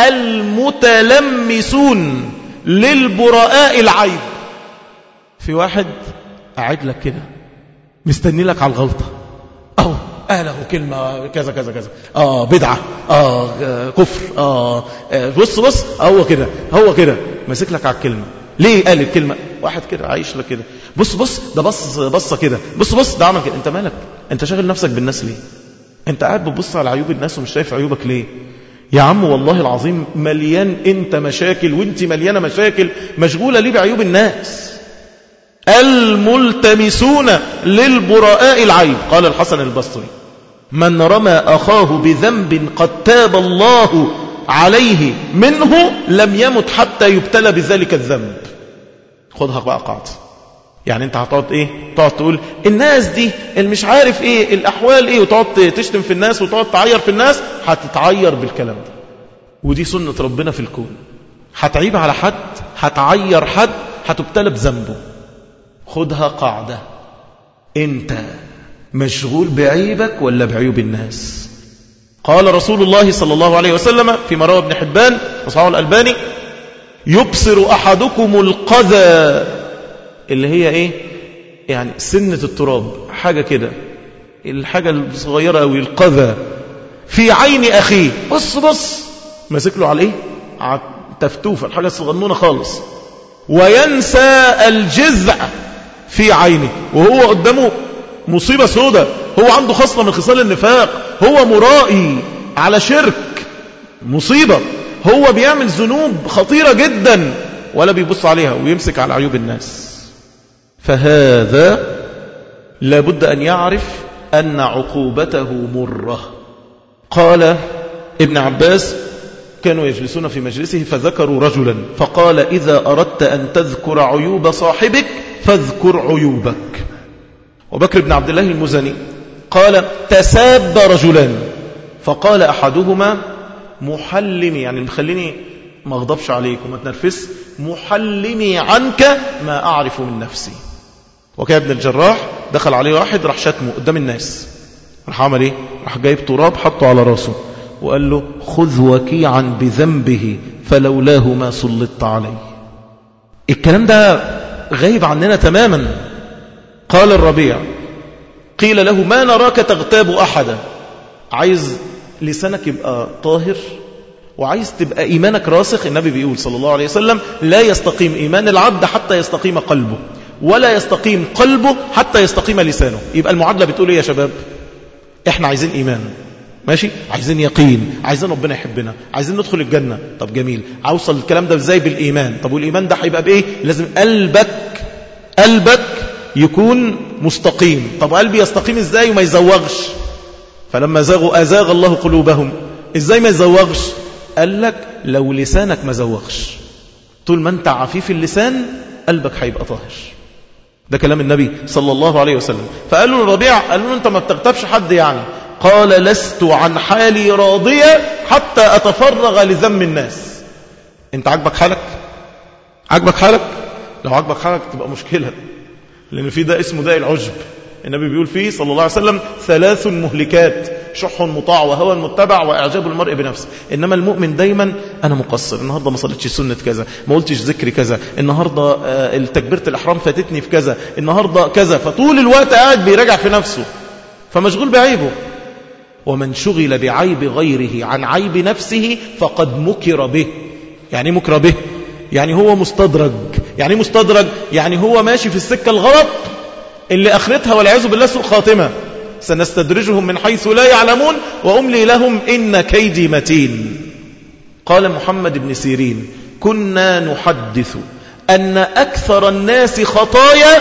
المتلمسون للبراء العيب. في واحد قاعد لك كده مستني لك على الغلطة، أو أهله كلمة كذا كذا كذا، آه بدعة، آه كفر، آه بص بص هو كده هو كده ماسك لك على الكلمة. ليه قال الكلمة؟ واحد كده عايش لك كده، بص بص ده بص بصة كده، بص بص ده عمل كده. انت مالك؟ انت شاغل نفسك بالناس ليه؟ انت قاعد بتبص على عيوب الناس ومش شايف عيوبك ليه؟ يا عم والله العظيم مليان انت مشاكل وانت مليانة مشاكل، مشغولة ليه بعيوب الناس؟ الملتمسون للبراء العيب. قال الحسن البصري: من رمى أخاه بذنب قد تاب الله عليه منه لم يمت حتى يبتلى بذلك الذنب. خدها بقى قاعدة. يعني انت هتقعد ايه؟ تقعد تقول الناس دي اللي مش عارف ايه الاحوال ايه، وتقعد تشتم في الناس وتقعد تعير في الناس، هتتعير بالكلام ده. ودي سنة ربنا في الكون. هتعيب على حد، هتعير حد، هتبتلى بذنبه. خدها قاعدة. انت مشغول بعيبك ولا بعيوب الناس؟ قال رسول الله صلى الله عليه وسلم فيما روى ابن حبان وصححه الألباني: يبصر أحدكم القذى، اللي هي ايه؟ يعني سنة التراب، حاجة كده، الحاجة الصغيرة أوي، القذى في عين أخيه. بص بص ماسك له على ايه؟ على تفتوفة، الحاجة الصغنونة خالص. وينسى الجزع في عينه، وهو قدامه مصيبة سودة، هو عنده خصلة من خصال النفاق، هو مرائي على شرك، مصيبة، هو بيعمل ذنوب خطيرة جدا ولا بيبص عليها ويمسك على عيوب الناس. فهذا لابد أن يعرف أن عقوبته مرة. قال ابن عباس: كانوا يجلسون في مجلسه فذكروا رجلا فقال: إذا أردت أن تذكر عيوب صاحبك فاذكر عيوبك. وبكر بن عبد الله المزني قال: تساب رجلان فقال أحدهما: محلمي، يعني مخليني ما اغضبش عليك وما تنرفس، محلمي عنك ما أعرف من نفسي. وكان ابن الجراح دخل عليه واحد راح شتمه قدام الناس، راح عمل ايه؟ راح جايب تراب حطه على راسه وقال له: خذ وكيعا بذنبه فلولاه ما سلطت عليه. الكلام ده غايب عننا تماما. قال الربيع: قيل له: ما نراك تغتاب أحدا. عايز لسانك يبقى طاهر وعايز تبقى إيمانك راسخ. النبي بيقول صلى الله عليه وسلم: لا يستقيم إيمان العبد حتى يستقيم قلبه، ولا يستقيم قلبه حتى يستقيم لسانه. يبقى المعادلة بتقول ايه يا شباب؟ احنا عايزين إيمان، ماشي، عايزين يقين، عايزين ربنا يحبنا، عايزين ندخل الجنة. طب جميل، اوصل الكلام ده ازاي؟ بالإيمان. طب والإيمان ده هيبقى بإيه؟ لازم قلبك قلبك يكون مستقيم. طب قلبي يستقيم ازاي وما يزوغش؟ فلما زاغوا أزاغ الله قلوبهم. ازاي ما يزوغش؟ قال لك لو لسانك ما زوغش، طول ما انت عفيف اللسان قلبك هيبقى طاهر. ده كلام النبي صلى الله عليه وسلم. فقالوا للربيع، قالوا له: انت ما بتغتابش حد يعني؟ قال: لست عن حالي راضية حتى أتفرغ لذم الناس. انت عجبك حالك؟ عجبك حالك؟ لو عجبك حالك تبقى مشكلة، لأن في ده اسمه داء العجب. النبي بيقول فيه صلى الله عليه وسلم: ثلاث مهلكات: شح مطاع وهوى متبع وإعجاب المرء بنفسه. إنما المؤمن دايما أنا مقصر، النهاردة ما صليتش سنة كذا، ما قلتش ذكر كذا، النهاردة التكبيرة الإحرام فاتتني في كذا، النهاردة كذا. فطول الوقت قاعد بيراجع في نفسه فمشغول بعيبه. ومن شغل بعيب غيره عن عيب نفسه فقد مكر به. يعني مكر به؟ يعني هو مستدرج. يعني مستدرج يعني هو ماشي في السكة الغلط اللي أخرتها والعياذ بالله سوء خاتمة. سنستدرجهم من حيث لا يعلمون وأملي لهم إن كيدي متين. قال محمد بن سيرين: كنا نحدث أن أكثر الناس خطايا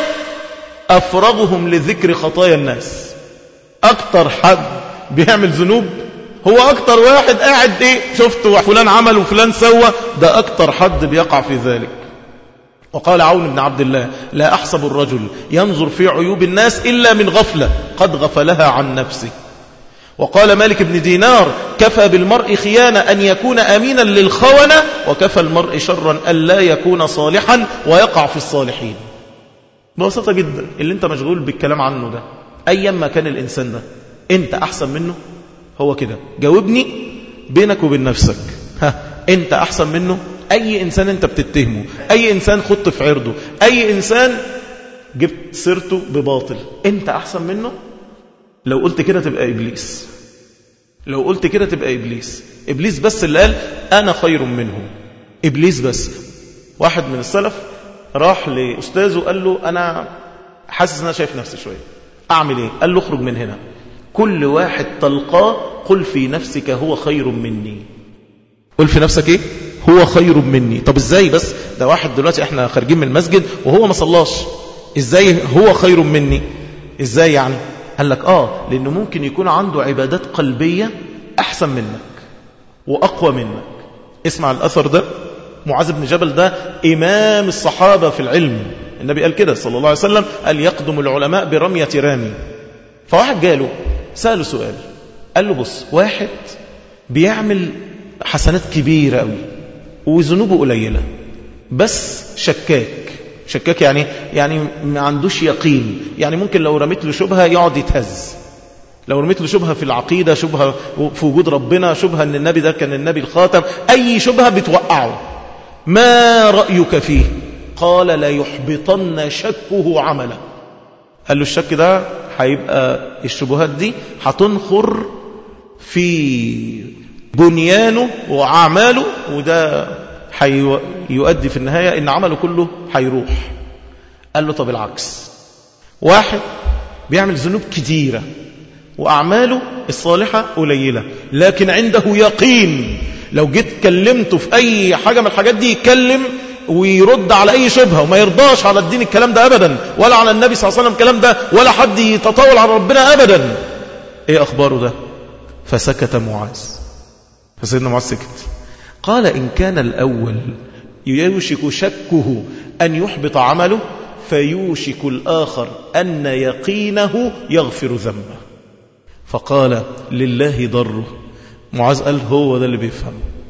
أفرغهم لذكر خطايا الناس. أكتر حد بيعمل ذنوب هو أكتر واحد قاعد إيه شفت فلان عمل وفلان سوى، ده أكتر حد بيقع في ذلك. وقال عون بن عبد الله: لا أحسب الرجل ينظر في عيوب الناس إلا من غفلة قد غفلها عن نفسه. وقال مالك بن دينار: كفى بالمرء خيانة أن يكون أمينا للخونة، وكفى المرء شرا أن لا يكون صالحا ويقع في الصالحين. ببساطة جدا اللي انت مشغول بالكلام عنه ده، أيما كان الإنسان ده انت أحسن منه؟ هو كده جاوبني بينك وبين نفسك. ها انت أحسن منه؟ أي إنسان انت بتتهمه، أي إنسان خدت في عرضه، أي إنسان جبت سيرته بباطل، انت أحسن منه؟ لو قلت كده تبقى إبليس. لو قلت كده تبقى إبليس. إبليس بس اللي قال أنا خير منه، إبليس بس. واحد من السلف راح لأستاذه قال له أنا حاسس أن أنا شايف نفسي شوية، أعمل إيه؟ قال له اخرج من هنا، كل واحد تلقاه قل في نفسك هو خير مني. قل في نفسك إيه؟ هو خير مني. طب إزاي بس؟ ده واحد دلوقتي إحنا خارجين من المسجد وهو ما صلاش، إزاي هو خير مني؟ إزاي يعني؟ قال لك آه لأنه ممكن يكون عنده عبادات قلبية أحسن منك وأقوى منك. اسمع الأثر ده. معاذ بن جبل ده إمام الصحابة في العلم، النبي قال كده صلى الله عليه وسلم، قال يقدم العلماء برمية رامي. فواحد جاله سأله سؤال، قال له بص، واحد بيعمل حسنات كبيرة قوي وذنوبه قليلة بس شكاك. شكاك يعني يعني ما عندوش يقين، يعني ممكن لو رميت له شبهة يقعد يتهز، لو رميت له شبهة في العقيدة، شبهة في وجود ربنا، شبهة ان النبي ده كان النبي الخاتم، اي شبهة بتوقعه. ما رأيك فيه؟ قال لا يحبطن شكه عمله. قال له الشك ده هيبقى الشبهات دي هتنخر في بنيانه وأعماله، وده هيؤدي في النهاية ان عمله كله هيروح. قال له طب العكس، واحد بيعمل ذنوب كتيرة وأعماله الصالحة قليلة لكن عنده يقين، لو جيت كلمته في أي حاجة من الحاجات دي يتكلم ويرد على أي شبهة وما يرضاش على الدين الكلام ده أبدا، ولا على النبي صلى الله عليه وسلم الكلام ده، ولا حد يتطاول على ربنا أبدا. إيه أخباره ده؟ فسكت معاذ. فسيدنا معاذ سكت. قال إن كان الأول يوشك شكه أن يحبط عمله، فيوشك الآخر أن يقينه يغفر ذنبه. فقال لله ضره. معاذ قال هو ده اللي بيفهم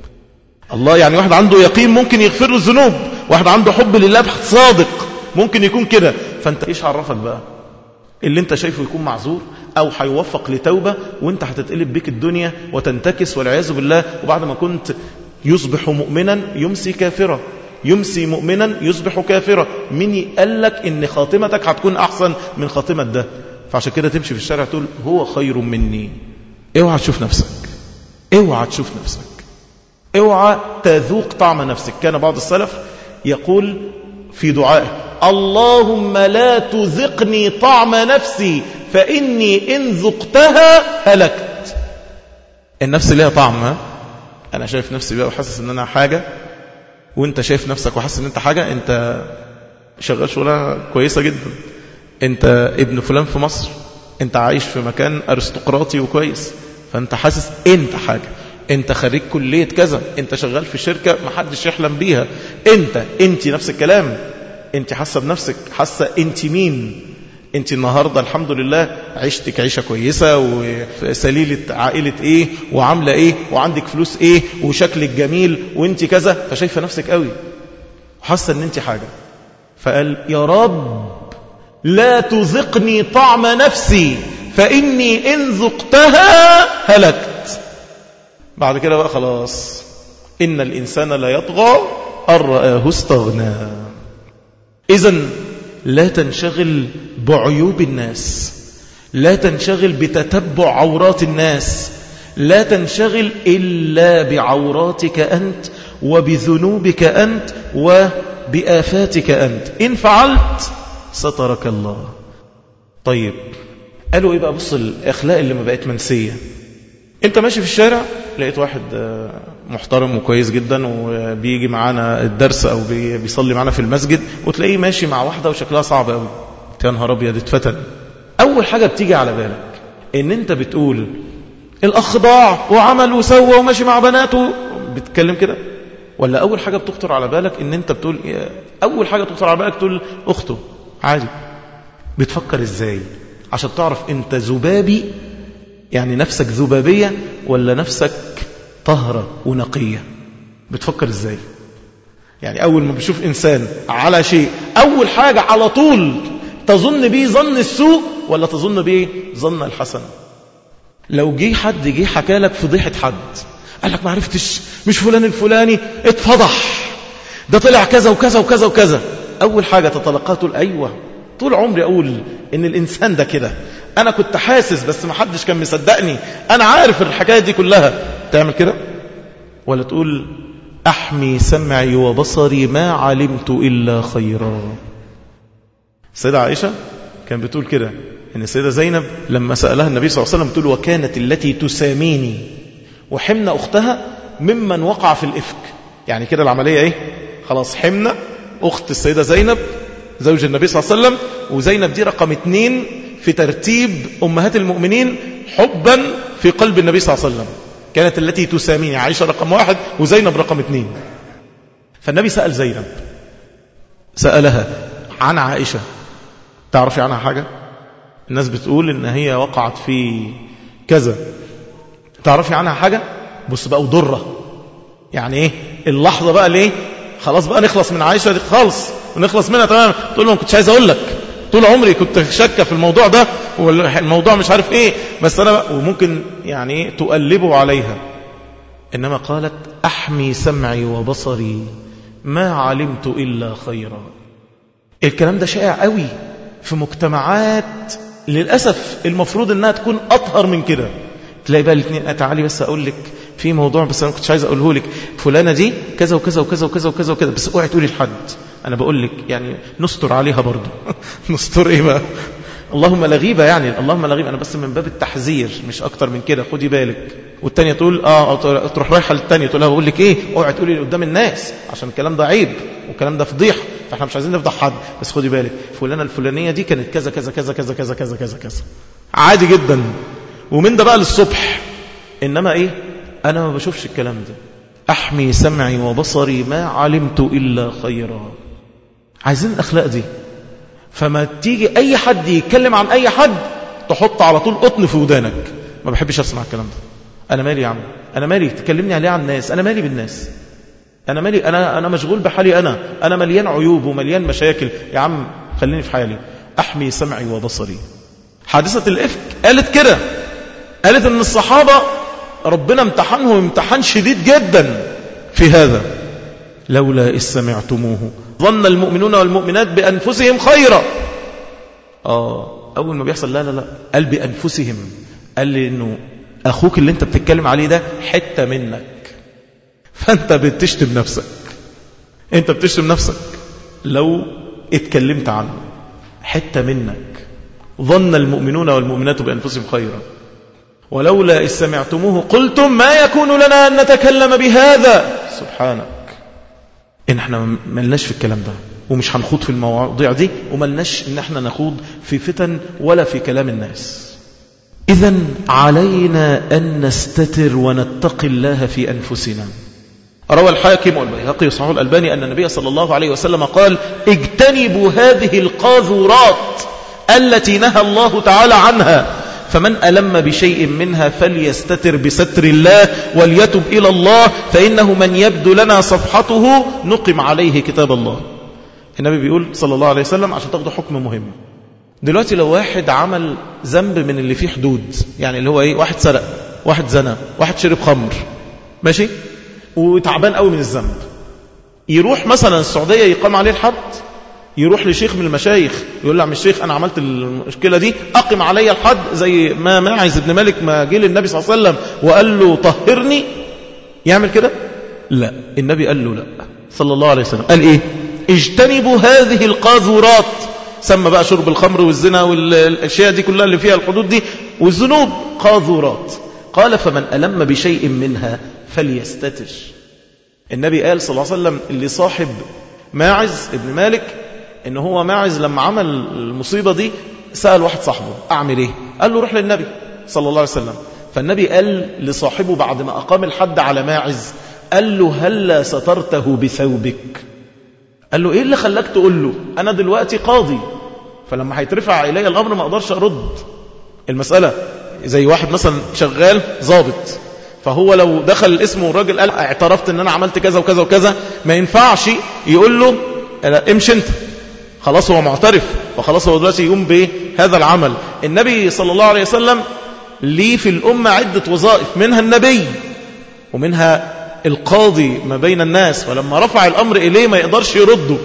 الله، يعني واحد عنده يقين ممكن يغفر له الذنوب، واحد عنده حب لله صادق ممكن يكون كده. فانت ايش عرفك بقى اللي انت شايفه يكون معذور او هيوفق لتوبة وانت هتتقلب بك الدنيا وتنتكس والعياذ بالله، وبعد ما كنت يصبح مؤمنا يمسي كافرا، يمسي مؤمنا يصبح كافرا. مين قال لك ان خاتمتك هتكون احسن من خاتمة ده؟ فعشان كده تمشي في الشارع تقول هو خير مني. اوعى تشوف نفسك، اوعى تشوف نفسك، اوعى تذوق طعم نفسك. كان بعض السلف يقول في دعائه اللهم لا تذقني طعم نفسي فإني إن ذقتها هلكت. النفس لها طعم. أنا شايف نفسي بقى وحاسس أن أنا حاجة، وانت شايف نفسك وحاسس أن انت حاجة، انت شغال شغلة كويسة جدا، انت ابن فلان في مصر، انت عايش في مكان أرستقراطي وكويس، فانت حاسس انت حاجة، انت خريج كلية كذا، انت شغال في شركة محدش يحلم بيها، انت انت نفس الكلام، انت حاسة بنفسك، حاسة انت مين. انت النهاردة الحمد لله عشتك عيشة كويسة وسليلة عائلة ايه وعاملة ايه وعندك فلوس ايه وشكلك جميل وانت كذا، فشايفة نفسك قوي وحاسة ان انت حاجة. فقال يا رب لا تذقني طعم نفسي فإني إن ذقتها هلكت. بعد كده بقى خلاص، إن الإنسان لا يطغى أن رآه استغنى. إذن لا تنشغل بعيوب الناس، لا تنشغل بتتبع عورات الناس، لا تنشغل إلا بعوراتك أنت وبذنوبك أنت وبآفاتك أنت. إن فعلت سترك الله. طيب قالوا إيه بقى؟ بص الأخلاق اللي ما بقت منسية. انت ماشي في الشارع لقيت واحد محترم وكويس جدا وبيجي معانا الدرس او بيصلي معانا في المسجد، وتلاقيه ماشي مع واحدة وشكلها صعب قوي، يا نهار ابيض اتفتن. اول حاجة بتيجي على بالك ان انت بتقول الاخ ضاع وعمل وسوى وماشي مع بناته، بتتكلم كده؟ ولا اول حاجة بتخطر على بالك ان انت بتقول اول حاجة بتخطر على بالك تقول اخته عادي؟ بتفكر ازاي عشان تعرف انت ذبابي، يعني نفسك ذبابية ولا نفسك طهرة ونقية؟ بتفكر ازاي؟ يعني اول ما بتشوف انسان على شيء اول حاجة على طول تظن بيه ظن السوء ولا تظن بيه ظن الحسن؟ لو جه حد جه حكى لك فضيحة حد، قال لك ما عرفتش مش فلان الفلاني اتفضح ده طلع كذا وكذا وكذا وكذا، اول حاجة تتلقاه تقول ايوه طول عمري اقول ان الانسان ده كده، انا كنت حاسس بس ما حدش كان مصدقني، انا عارف الحكاية دي كلها. تعمل كده؟ ولا تقول أحمي سمعي وبصري ما علمت إلا خيرا. السيدة عائشة كان بتقول كده إن السيدة زينب لما سألها النبي صلى الله عليه وسلم بتقول وكانت التي تساميني وحمنا أختها ممن وقع في الإفك. يعني كده العملية إيه؟ خلاص حمنا أخت السيدة زينب زوج النبي صلى الله عليه وسلم، وزينب دي رقم اتنين في ترتيب أمهات المؤمنين حبا في قلب النبي صلى الله عليه وسلم. كانت التي تساميني، عائشة رقم واحد وزينب رقم اتنين. فالنبي سأل زينب، سألها عن عائشة، تعرفي عنها حاجة؟ الناس بتقول إن هي وقعت في كذا، تعرفي عنها حاجة؟ بص بقى وضرة، يعني إيه اللحظة بقى ليه خلاص بقى نخلص من عائشة دي خالص ونخلص منها تماما. تقول له ما كنتش عايز أقول لك، طول عمري كنت شاكة في الموضوع ده والموضوع مش عارف إيه، بس أنا وممكن يعني تقلبوا عليها. إنما قالت أحمي سمعي وبصري ما علمت إلا خيرا. الكلام ده شائع قوي في مجتمعات للأسف المفروض أنها تكون أطهر من كده. تلاقي بقى الاثنين تعالي بس أقول لك في موضوع بس أنا كنتش عايز أقوله لك، فلانة دي كذا وكذا وكذا وكذا وكذا وكذا، بس اوعي تقولي لحد، أنا بقول لك يعني نستر عليها برضه. نستر إيه بقى؟ اللهم لا غيبة، يعني اللهم لا غيبة، أنا بس من باب التحذير مش أكتر من كده، خدي بالك. والتانية تقول آه تروح رايحة للتانية تقول لها بقول لك إيه اوعي تقولي قدام الناس عشان الكلام ده عيب والكلام ده فضيحة، فاحنا مش عايزين نفضح حد، بس خدي بالك فلانة الفلانية دي كانت كذا كذا كذا كذا كذا كذا كذا كذا. عادي جدا، ومن ده بقى للصبح. إنما إيه أنا ما بشوفش الكلام ده. أحمي سمعي وبصري ما علمت إلا خيرا. عايزين الأخلاق دي. فما تيجي أي حد يتكلم عن أي حد تحط على طول قطن في ودانك. ما بحبش أسمع الكلام ده. أنا مالي يا عم، أنا مالي تكلمني عليه عن الناس، أنا مالي بالناس، أنا مالي، أنا أنا مشغول بحالي، أنا أنا مليان عيوب ومليان مشاكل يا عم، خليني في حالي. أحمي سمعي وبصري. حادثة الإفك قالت كده، قالت إن الصحابة ربنا امتحنهم امتحان شديد جدا في هذا. لولا إذ سمعتموه ظن المؤمنون والمؤمنات بأنفسهم خيرا. آه أول ما بيحصل لا لا لا قال بأنفسهم، قال لي إنه أخوك اللي أنت بتتكلم عليه ده حتة منك، فأنت بتشتم نفسك، أنت بتشتم نفسك لو اتكلمت عنه، حتة منك. ظن المؤمنون والمؤمنات بأنفسهم خيرا ولولا إذ سمعتموه قلتم ما يكون لنا أن نتكلم بهذا. سبحانك، إن احنا ملناش في الكلام ده ومش هنخوض في المواضيع دي، وملناش إن احنا نخوض في فتن ولا في كلام الناس. إذن علينا أن نستتر ونتقي الله في أنفسنا. روى الحاكم والبيهقي وصححه الألباني أن النبي صلى الله عليه وسلم قال اجتنبوا هذه القاذورات التي نهى الله تعالى عنها، فمن ألم بشيء منها فليستتر بستر الله وليتب إلى الله، فإنه من يبدو لنا صفحته نقم عليه كتاب الله. النبي بيقول صلى الله عليه وسلم عشان تاخدوا حكم مهم. دلوقتي لو واحد عمل ذنب من اللي فيه حدود، يعني اللي هو ايه، واحد سرق، واحد زنى، واحد شرب خمر، ماشي، وتعبان قوي من الذنب، يروح مثلا السعودية يقام عليه الحد، يروح لشيخ من المشايخ يقول له عم الشيخ أنا عملت المشكلة دي أقم علي الحد، زي ما ماعز بن مالك ما جه للنبي صلى الله عليه وسلم وقال له طهرني، يعمل كده؟ لا، النبي قال له لا صلى الله عليه وسلم، قال إيه؟ اجتنبوا هذه القاذورات، سمى بقى شرب الخمر والزنا والأشياء دي كلها اللي فيها الحدود دي والذنوب قاذورات. قال فمن ألم بشيء منها فليستتر. النبي قال صلى الله عليه وسلم اللي صاحب ماعز ابن مالك إن هو ماعز لما عمل المصيبة دي سأل واحد صاحبه أعمل إيه؟ قال له روح للنبي صلى الله عليه وسلم. فالنبي قال لصاحبه بعد ما أقام الحد على ماعز، قال له هلا سترته بثوبك؟ قال له إيه اللي خلاك تقول له؟ أنا دلوقتي قاضي، فلما هيترفع إلي الأمر ما أقدرش أرد المسألة. زي واحد مثلا شغال ضابط، فهو لو دخل الاسم والراجل قال اعترفت ان انا عملت كذا وكذا وكذا، ما ينفعش يقول له امشي انت، خلاص هو معترف وخلاص هو دلوقتي يقوم بهذا العمل. النبي صلى الله عليه وسلم ليه في الأمة عدة وظائف، منها النبي ومنها القاضي ما بين الناس، ولما رفع الأمر إليه ما يقدرش يرده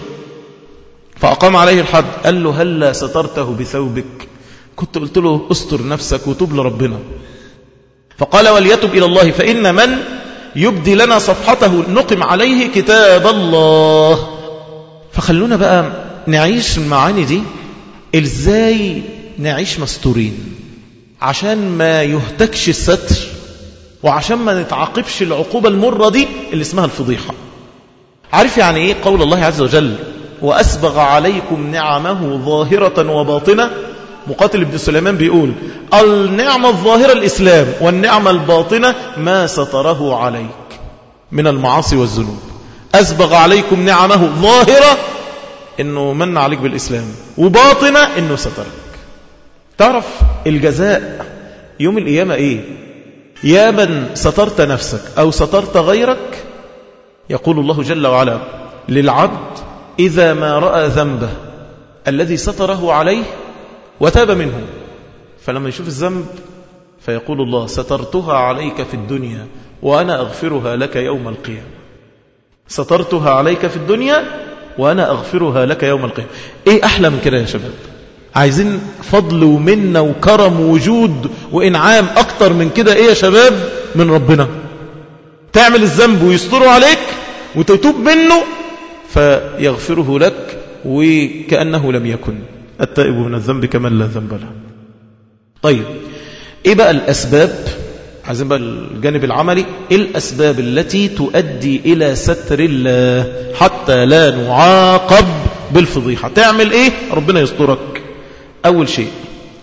فأقام عليه الحد. قال له هلا سترته بثوبك؟ كنت قلت له استر نفسك وتوب لربنا. فقال وليتب إلى الله، فإن من يبدي لنا صفحته نقم عليه كتاب الله. فخلونا بقى نعيش المعاني دي، ازاي نعيش مستورين عشان ما يهتكش الستر، وعشان ما نتعاقبش العقوبة المرة دي اللي اسمها الفضيحة. عارف يعني ايه قول الله عز وجل وأسبغ عليكم نعمه ظاهرة وباطنة؟ مقاتل ابن سليمان بيقول النعمة الظاهرة الإسلام، والنعمة الباطنة ما ستره عليك من المعاصي والذنوب. أسبغ عليكم نعمه ظاهرة إنه من عليك بالإسلام، وباطنة إنه سترك. تعرف الجزاء يوم القيامة إيه؟ يا من سترت نفسك أو سترت غيرك، يقول الله جل وعلا للعبد إذا ما رأى ذنبه الذي ستره عليه وتاب منه، فلما يشوف الذنب فيقول الله سترتها عليك في الدنيا وأنا أغفرها لك يوم القيامة. سترتها عليك في الدنيا وأنا أغفرها لك يوم القيامة. إيه أحلى من كده يا شباب؟ عايزين فضل ومنة وكرم ووجود وإنعام أكتر من كده إيه يا شباب من ربنا؟ تعمل الذنب ويستره عليك وتتوب منه فيغفره لك وكأنه لم يكن. التائب من الذنب كمن لا ذنب له. طيب إيه بقى الأسباب؟ عايزين بقى الجانب العملي. إيه الأسباب التي تؤدي إلى ستر الله حتى لا نعاقب بالفضيحة؟ تعمل إيه ربنا يسترك؟ أول شيء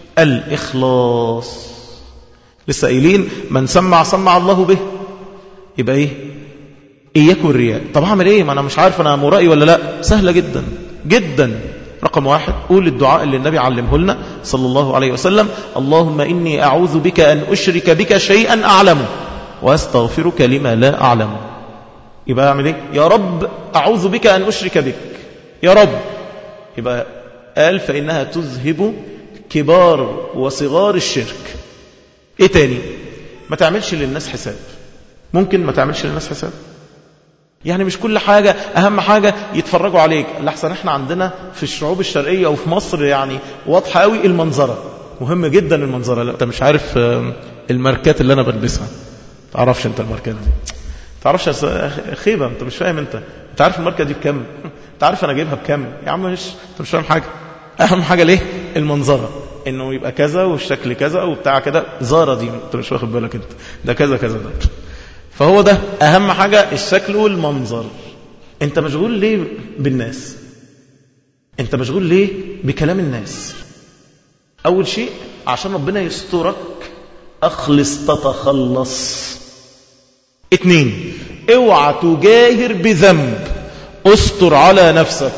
الإخلاص. لسه قايلين من سمع سمع الله به. يبقى إيه؟ إياكم الرياء. طب أعمل إيه؟ ما أنا مش عارف أنا مرائي ولا لا. سهلة جدا جدا. رقم واحد قول الدعاء اللي النبي علمه لنا صلى الله عليه وسلم اللهم إني أعوذ بك أن أشرك بك شيئا أعلمه وأستغفرك لما لا أعلم. يبقى أعمل إيه؟ يا رب أعوذ بك أن أشرك بك يا رب. يبقى قال فإنها تذهب كبار وصغار الشرك. إيه تاني؟ ما تعملش للناس حساب. ممكن ما تعملش للناس حساب، يعني مش كل حاجة أهم حاجة يتفرجوا عليك. لحسن احنا عندنا في الشعوب الشرقية وفي مصر يعني واضحة قوي المنظرة. مهم جدا المنظرة. لا انت مش عارف الماركات اللي انا بلبسها، تعرفش انت الماركات دي، تعرفش خيبة، انت مش فاهم. انت انت عارف الماركة دي بكم؟ انت عارف انا جايبها بكم يا عم؟ مش انت مش فاهم حاجة. اهم حاجة ليه المنظرة، انه يبقى كذا والشكل كذا وبتاع كده. زارة دي انت مش واخد بالك، انت ده كذا كذا ده. فهو ده أهم حاجة، الشكل والمنظر. أنت مشغول ليه بالناس؟ أنت مشغول ليه بكلام الناس؟ أول شيء عشان ربنا يسترك أخلص تتخلص. اتنين اوعى تجاهر بذنب، استر على نفسك.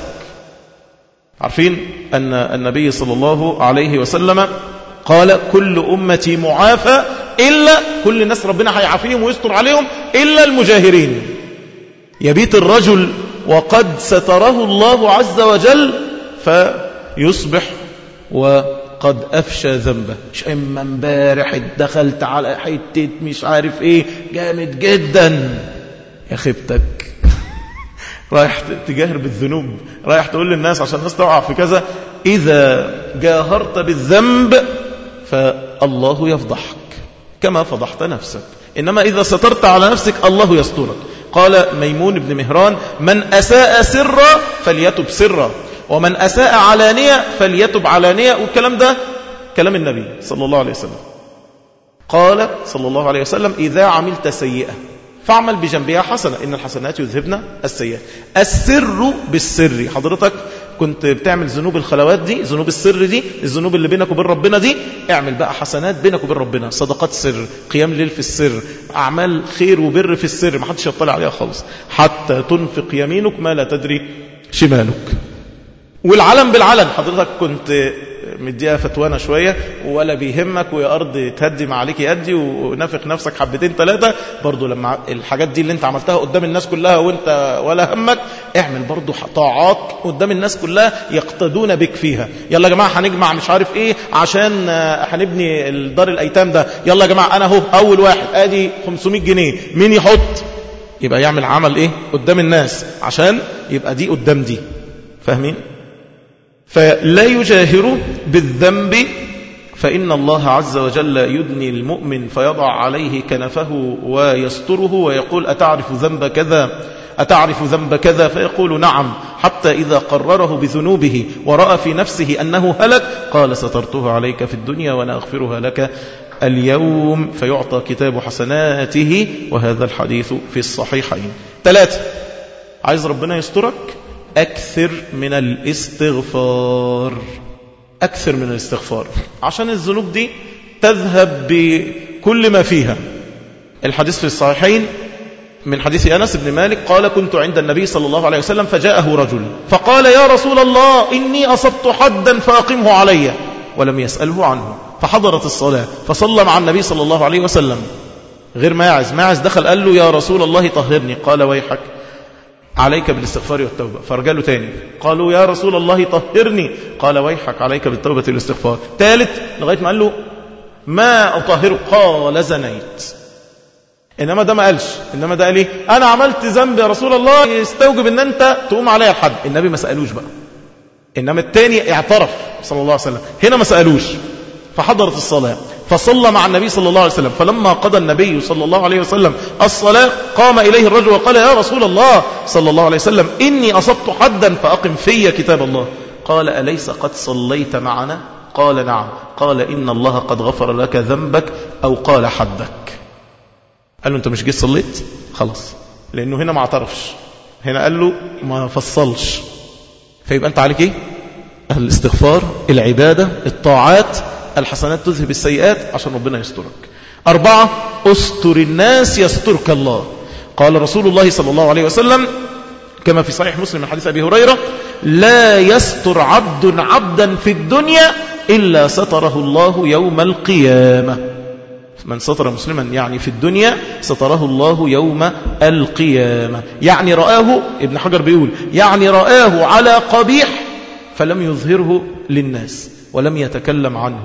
عارفين أن النبي صلى الله عليه وسلم قال كل أمتي معافى إلا كل الناس ربنا هيعافيهم ويستر عليهم إلا المجاهرين. يبيت الرجل وقد ستره الله عز وجل فيصبح وقد أفشى ذنبه. مش إما امبارح دخلت على حتة مش عارف إيه جامد جدا، يا خيبتك رايح تجاهر بالذنوب، رايح تقول للناس عشان الناس تقع في كذا. إذا جاهرت بالذنب فالله يفضحك كما فضحت نفسك، إنما إذا سترت على نفسك الله يسترك. قال ميمون بن مهران من أساء سرا فليتب سرا، ومن أساء علانية فليتب علانية. والكلام ده كلام النبي صلى الله عليه وسلم. قال صلى الله عليه وسلم إذا عملت سيئة فاعمل بجنبها حسنة إن الحسنات يذهبن السيئات. السر بالسر. حضرتك كنت بتعمل ذنوب الخلوات دي، ذنوب السر دي، الذنوب اللي بينك وبين ربنا دي، اعمل بقى حسنات بينك وبين ربنا، صدقات سر، قيام ليل في السر، أعمال خير وبر في السر ما حدش يطلع عليها خالص، حتى تنفق يمينك ما لا تدري شمالك. والعلم بالعلم. حضرتك كنت مديها فتوانا شوية ولا بيهمك، ويا أرض تهدي عليك يدي ونفق نفسك حبتين ثلاثة، برضو لما الحاجات دي اللي انت عملتها قدام الناس كلها وانت ولا همك، اعمل برضو طاعات قدام الناس كلها يقتدون بك فيها. يلا يا جماعة هنجمع مش عارف ايه عشان هنبني الدار الأيتام ده، يلا يا جماعة انا هو اول واحد ادي خمسمائة جنيه، مين يحط؟ يبقى يعمل عمل ايه قدام الناس عشان يبقى دي قدام دي. فاهمين؟ فلا يجاهر بالذنب فإن الله عز وجل يدني المؤمن فيضع عليه كنفه ويستره ويقول أتعرف ذنب كذا أتعرف ذنب كذا فيقول نعم، حتى إذا قرره بذنوبه ورأى في نفسه أنه هلك قال سترته عليك في الدنيا وأنا أغفرها لك اليوم، فيعطى كتاب حسناته. وهذا الحديث في الصحيحين. ثلاثة، عايز ربنا يسترك، أكثر من الاستغفار، أكثر من الاستغفار عشان الذنوب دي تذهب بكل ما فيها. الحديث في الصحيحين من حديث أنس بن مالك قال كنت عند النبي صلى الله عليه وسلم فجاءه رجل فقال يا رسول الله إني أصبت حدا فأقمه علي، ولم يسأله عنه، فحضرت الصلاة فصلى مع النبي صلى الله عليه وسلم. غير ماعز، ماعز دخل قال له يا رسول الله طهرني، قال ويحك عليك بالاستغفار والتوبة. فرجاله تاني قالوا يا رسول الله طهرني، قال ويحك عليك بالتوبة والاستغفار. ثالث لغاية ما قال له ما أطهر، قال زنيت. إنما ده ما قالش، إنما ده قال إيه؟ أنا عملت ذنب يا رسول الله يستوجب إن أنت تقوم عليا الحد. النبي ما سألوش بقى، إنما التاني اعترف صلى الله عليه وسلم، هنا ما سألوش. فحضرت الصلاة فصلى مع النبي صلى الله عليه وسلم، فلما قضى النبي صلى الله عليه وسلم الصلاة قام إليه الرجل وقال يا رسول الله صلى الله عليه وسلم إني أصبت حدا فأقم في كتاب الله. قال أليس قد صليت معنا؟ قال نعم. قال إن الله قد غفر لك ذنبك، أو قال حدك. قال له أنت مش جيت صليت؟ خلاص، لأنه هنا ما اعترفش، هنا قال له ما فصلش. فيبقى أنت عليك إيه؟ الاستغفار، العبادة، الطاعات، الحسنات تذهب السيئات عشان ربنا يسترك. أربعة، أستر الناس يسترك الله. قال رسول الله صلى الله عليه وسلم كما في صحيح مسلم من حديث أبي هريرة لا يستر عبد عبدا في الدنيا إلا ستره الله يوم القيامة. من ستر مسلما يعني في الدنيا ستره الله يوم القيامة. يعني رآه، ابن حجر بيقول يعني رآه على قبيح فلم يظهره للناس ولم يتكلم عنه.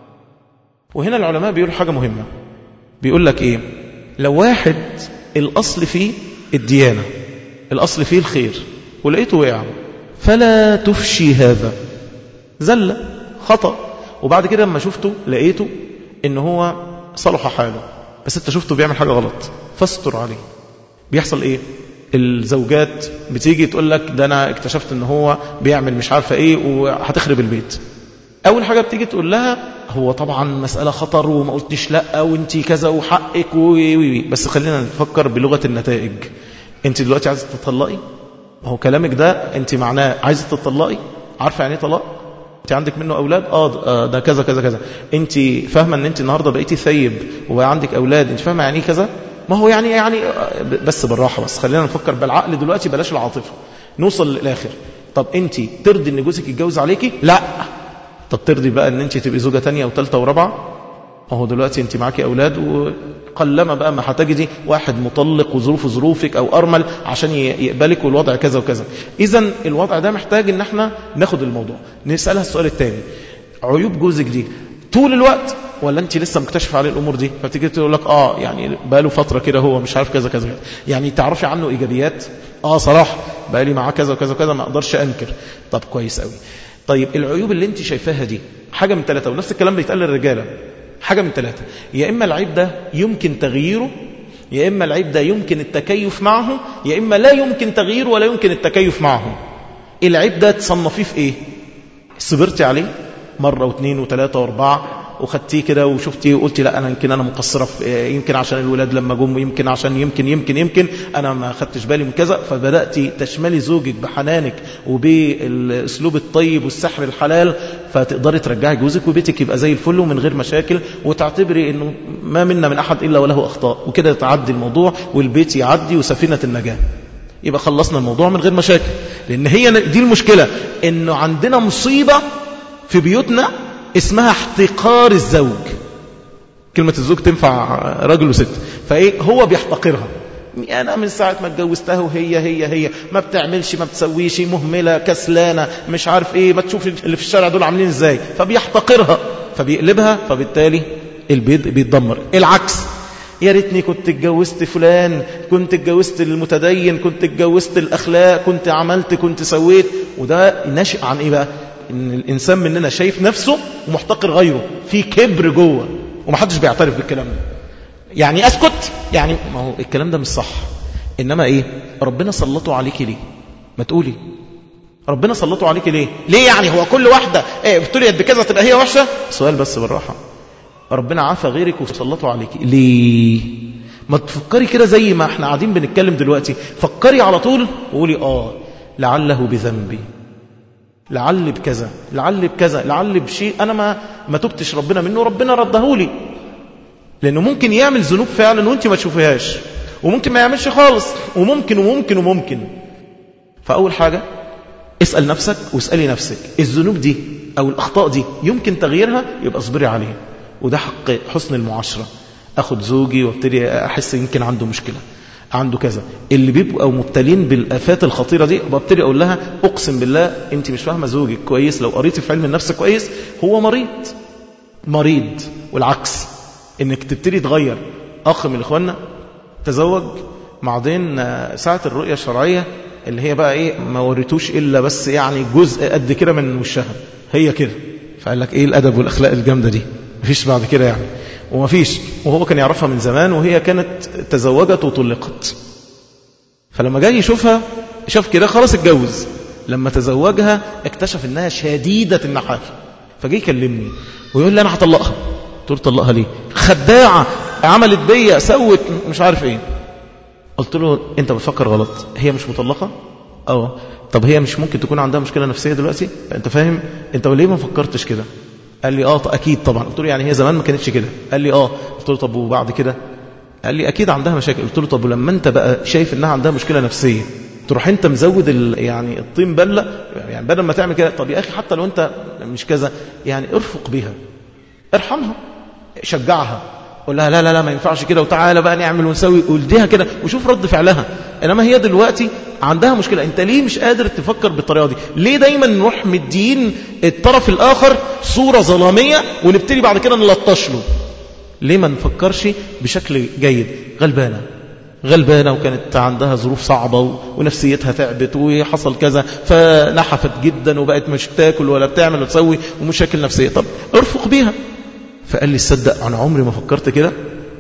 وهنا العلماء بيقولوا حاجة مهمة، بيقول لك إيه؟ لو واحد الأصل فيه الديانة، الأصل فيه الخير، ولقيته وقع، فلا تفشي هذا، زلة خطأ، وبعد كده لما شفته لقيته إن هو صلح حاله، بس انت شفته بيعمل حاجة غلط، فاستر عليه. بيحصل ايه؟ الزوجات بتيجي تقول لك ده انا اكتشفت ان هو بيعمل مش عارفة ايه وهتخرب البيت. اول حاجة بتيجي تقول لها هو طبعا مسألة خطر وما قلتنيش لا وانتي كذا وحقك وي وي، بس خلينا نفكر بلغة النتائج. انت دلوقتي عايزة تطلقي، هو كلامك ده انت معناه عايزة تطلقي، عارفة يعني ايه طلاق؟ انت عندك منه اولاد، اه ده كذا كذا كذا، انت فاهمه ان انت النهارده بقيتي ثيب وبقى عندك اولاد، انت فاهمه يعني ايه كذا؟ ما هو يعني يعني بس بالراحه، بس خلينا نفكر بالعقل دلوقتي بلاش العاطفه، نوصل للاخر. طب انت ترضي ان جوزك يتجوز عليكي؟ لا. طب ترضي بقى ان انت تبقي زوجه ثانيه وثالثه ورابعه؟ اهو دلوقتي انت معاكي اولاد، وقلما بقى ما هتجدي واحد مطلق وظروفه ظروفك او ارمل عشان يقبلك والوضع كذا وكذا. اذا الوضع ده محتاج ان احنا ناخد الموضوع نسالها السؤال الثاني، عيوب جوزك دي طول الوقت ولا انت لسه مكتشف عليه الامور دي؟ فتيجي تقول لك اه يعني بقى له فتره كده هو مش عارف كذا كذا، يعني تعرفي عنه ايجابيات؟ اه صراحه بقى لي معاه كذا وكذا وكذا ما اقدرش انكر. طب كويس قوي. طيب العيوب اللي انت شايفاها دي حاجه من ثلاثه، ونفس الكلام بيتقال للرجاله، حاجة من ثلاثة، يا إما العيب ده يمكن تغييره، يا إما العيب ده يمكن التكيف معه، يا إما لا يمكن تغييره ولا يمكن التكيف معه. العيب ده تصنفيه في إيه؟ صبرتي عليه مرة واثنين وثلاثة واربعة وخدتيه كده وشفتيه وقلتي لا أنا يمكن أنا مقصرة في يمكن عشان الولاد لما جم، يمكن عشان يمكن يمكن يمكن أنا ما خدتش بالي من كذا، فبدأتي تشملي زوجك بحنانك وبالأسلوب الطيب والسحر الحلال، فتقدري ترجعي جوزك وبيتك يبقى زي الفل ومن غير مشاكل، وتعتبري إنه ما منا من أحد إلا وله أخطاء، وكده تعدي الموضوع والبيت يعدي وسفينة النجاة، يبقى خلصنا الموضوع من غير مشاكل. لأن هي دي المشكلة، إنه عندنا مصيبة في بيوتنا اسمها احتقار الزوج. كلمة الزوج تنفع رجل وست، فايه هو بيحتقرها. انا من ساعة ما اتجوزتها وهي هي هي ما بتعملش ما بتسويش، مهملة كسلانة مش عارف ايه، ما تشوف اللي في الشارع دول عاملين ازاي، فبيحتقرها فبيقلبها، فبالتالي البيت بيتدمر. العكس، يا ريتني كنت اتجوزت فلان، كنت اتجوزت المتدين، كنت اتجوزت الاخلاق، كنت عملت كنت سويت. وده ناشئ عن ايه بقى؟ ان الانسان مننا شايف نفسه ومحتقر غيره، في كبر جوه ومحدش بيعترف بالكلام ده. يعني اسكت، يعني ما هو الكلام ده مش صح. انما ايه؟ ربنا سلطه عليك ليه؟ ما تقولي ربنا سلطه عليك ليه؟ ليه يعني هو كل واحده ايه ابتليت بكذا تبقى هي وحشه؟ سؤال بس بالراحه. ربنا عافى غيرك وسلطه عليك ليه؟ ما تفكري كده زي ما احنا قاعدين بنتكلم دلوقتي، فكري على طول وقولي اه لعله بذنبي، لعل بكذا، لعل بكذا، لعل بشيء انا ما ما تبتش ربنا منه، ربنا ردهولي. لانه ممكن يعمل ذنوب فعلا وانت ما تشوفيهاش، وممكن ما يعملش خالص، وممكن وممكن وممكن. فاول حاجه اسال نفسك واسالي نفسك، الذنوب دي او الاخطاء دي يمكن تغييرها؟ يبقى اصبري عليها. وده حق حسن المعاشره. اخد زوجي وابتدي احس يمكن عنده مشكله، عنده كذا، اللي بيبقوا مبتلين بالآفات الخطيرة دي ببتدي أقول لها أقسم بالله أنت مش فاهمة زوجك كويس، لو قريتي في علم النفس كويس هو مريض مريض. والعكس إنك تبتدي تغير. أخ من إخواننا تزوج، بعدين ساعة الرؤية الشرعية اللي هي بقى إيه ما وريتوش إلا بس يعني جزء قد كده من وشها هي كده، فقال لك إيه الأدب والأخلاق الجامدة دي؟ مفيش بعد كده يعني، ومفيش. وهو كان يعرفها من زمان وهي كانت تزوجت وطلقت. فلما جاي يشوفها شاف كده خلاص اتجوز. لما تزوجها اكتشف انها شديدة النحافة، فجاي يكلمني ويقول لي انا هطلقها. قلت له طلقها ليه؟ خداعة، عملت بيا، سوت مش عارف ايه. قلت له انت بتفكر غلط، هي مش مطلقة؟ اه. طب هي مش ممكن تكون عندها مشكلة نفسية دلوقتي؟ انت فاهم؟ انت ليه ما فكرتش كده؟ قال لي اه اكيد طبعا. قلت له يعني هي زمان ما كانتش كده؟ قال لي اه. قلت له طب وبعد كده؟ قال لي اكيد عندها مشاكل. قلت له طب ولما انت بقى شايف انها عندها مشكله نفسيه تروح انت مزود يعني الطين بله، يعني بدل ما تعمل كده. طب يا اخي حتى لو انت مش كذا يعني ارفق بها، ارحمها، شجعها، قول لها لا لا لا ما ينفعش كده وتعالى بقى نعمل ونسوي، قولها كده وشوف رد فعلها. انما هي دلوقتي عندها مشكله، انت ليه مش قادر تفكر بالطريقه دي؟ ليه دايما نروح مدين الطرف الاخر صوره ظلاميه ونبتدي بعد كده نلطش له؟ ليه ما نفكرش بشكل جيد؟ غلبانه غلبانه وكانت عندها ظروف صعبه ونفسيتها تعبت وحصل كذا فنحفت جدا وبقت مش تاكل ولا بتعمل ولا تسوي ومشاكل نفسيه. طب ارفق بيها. فقال لي تصدق انا عمري ما فكرت كده،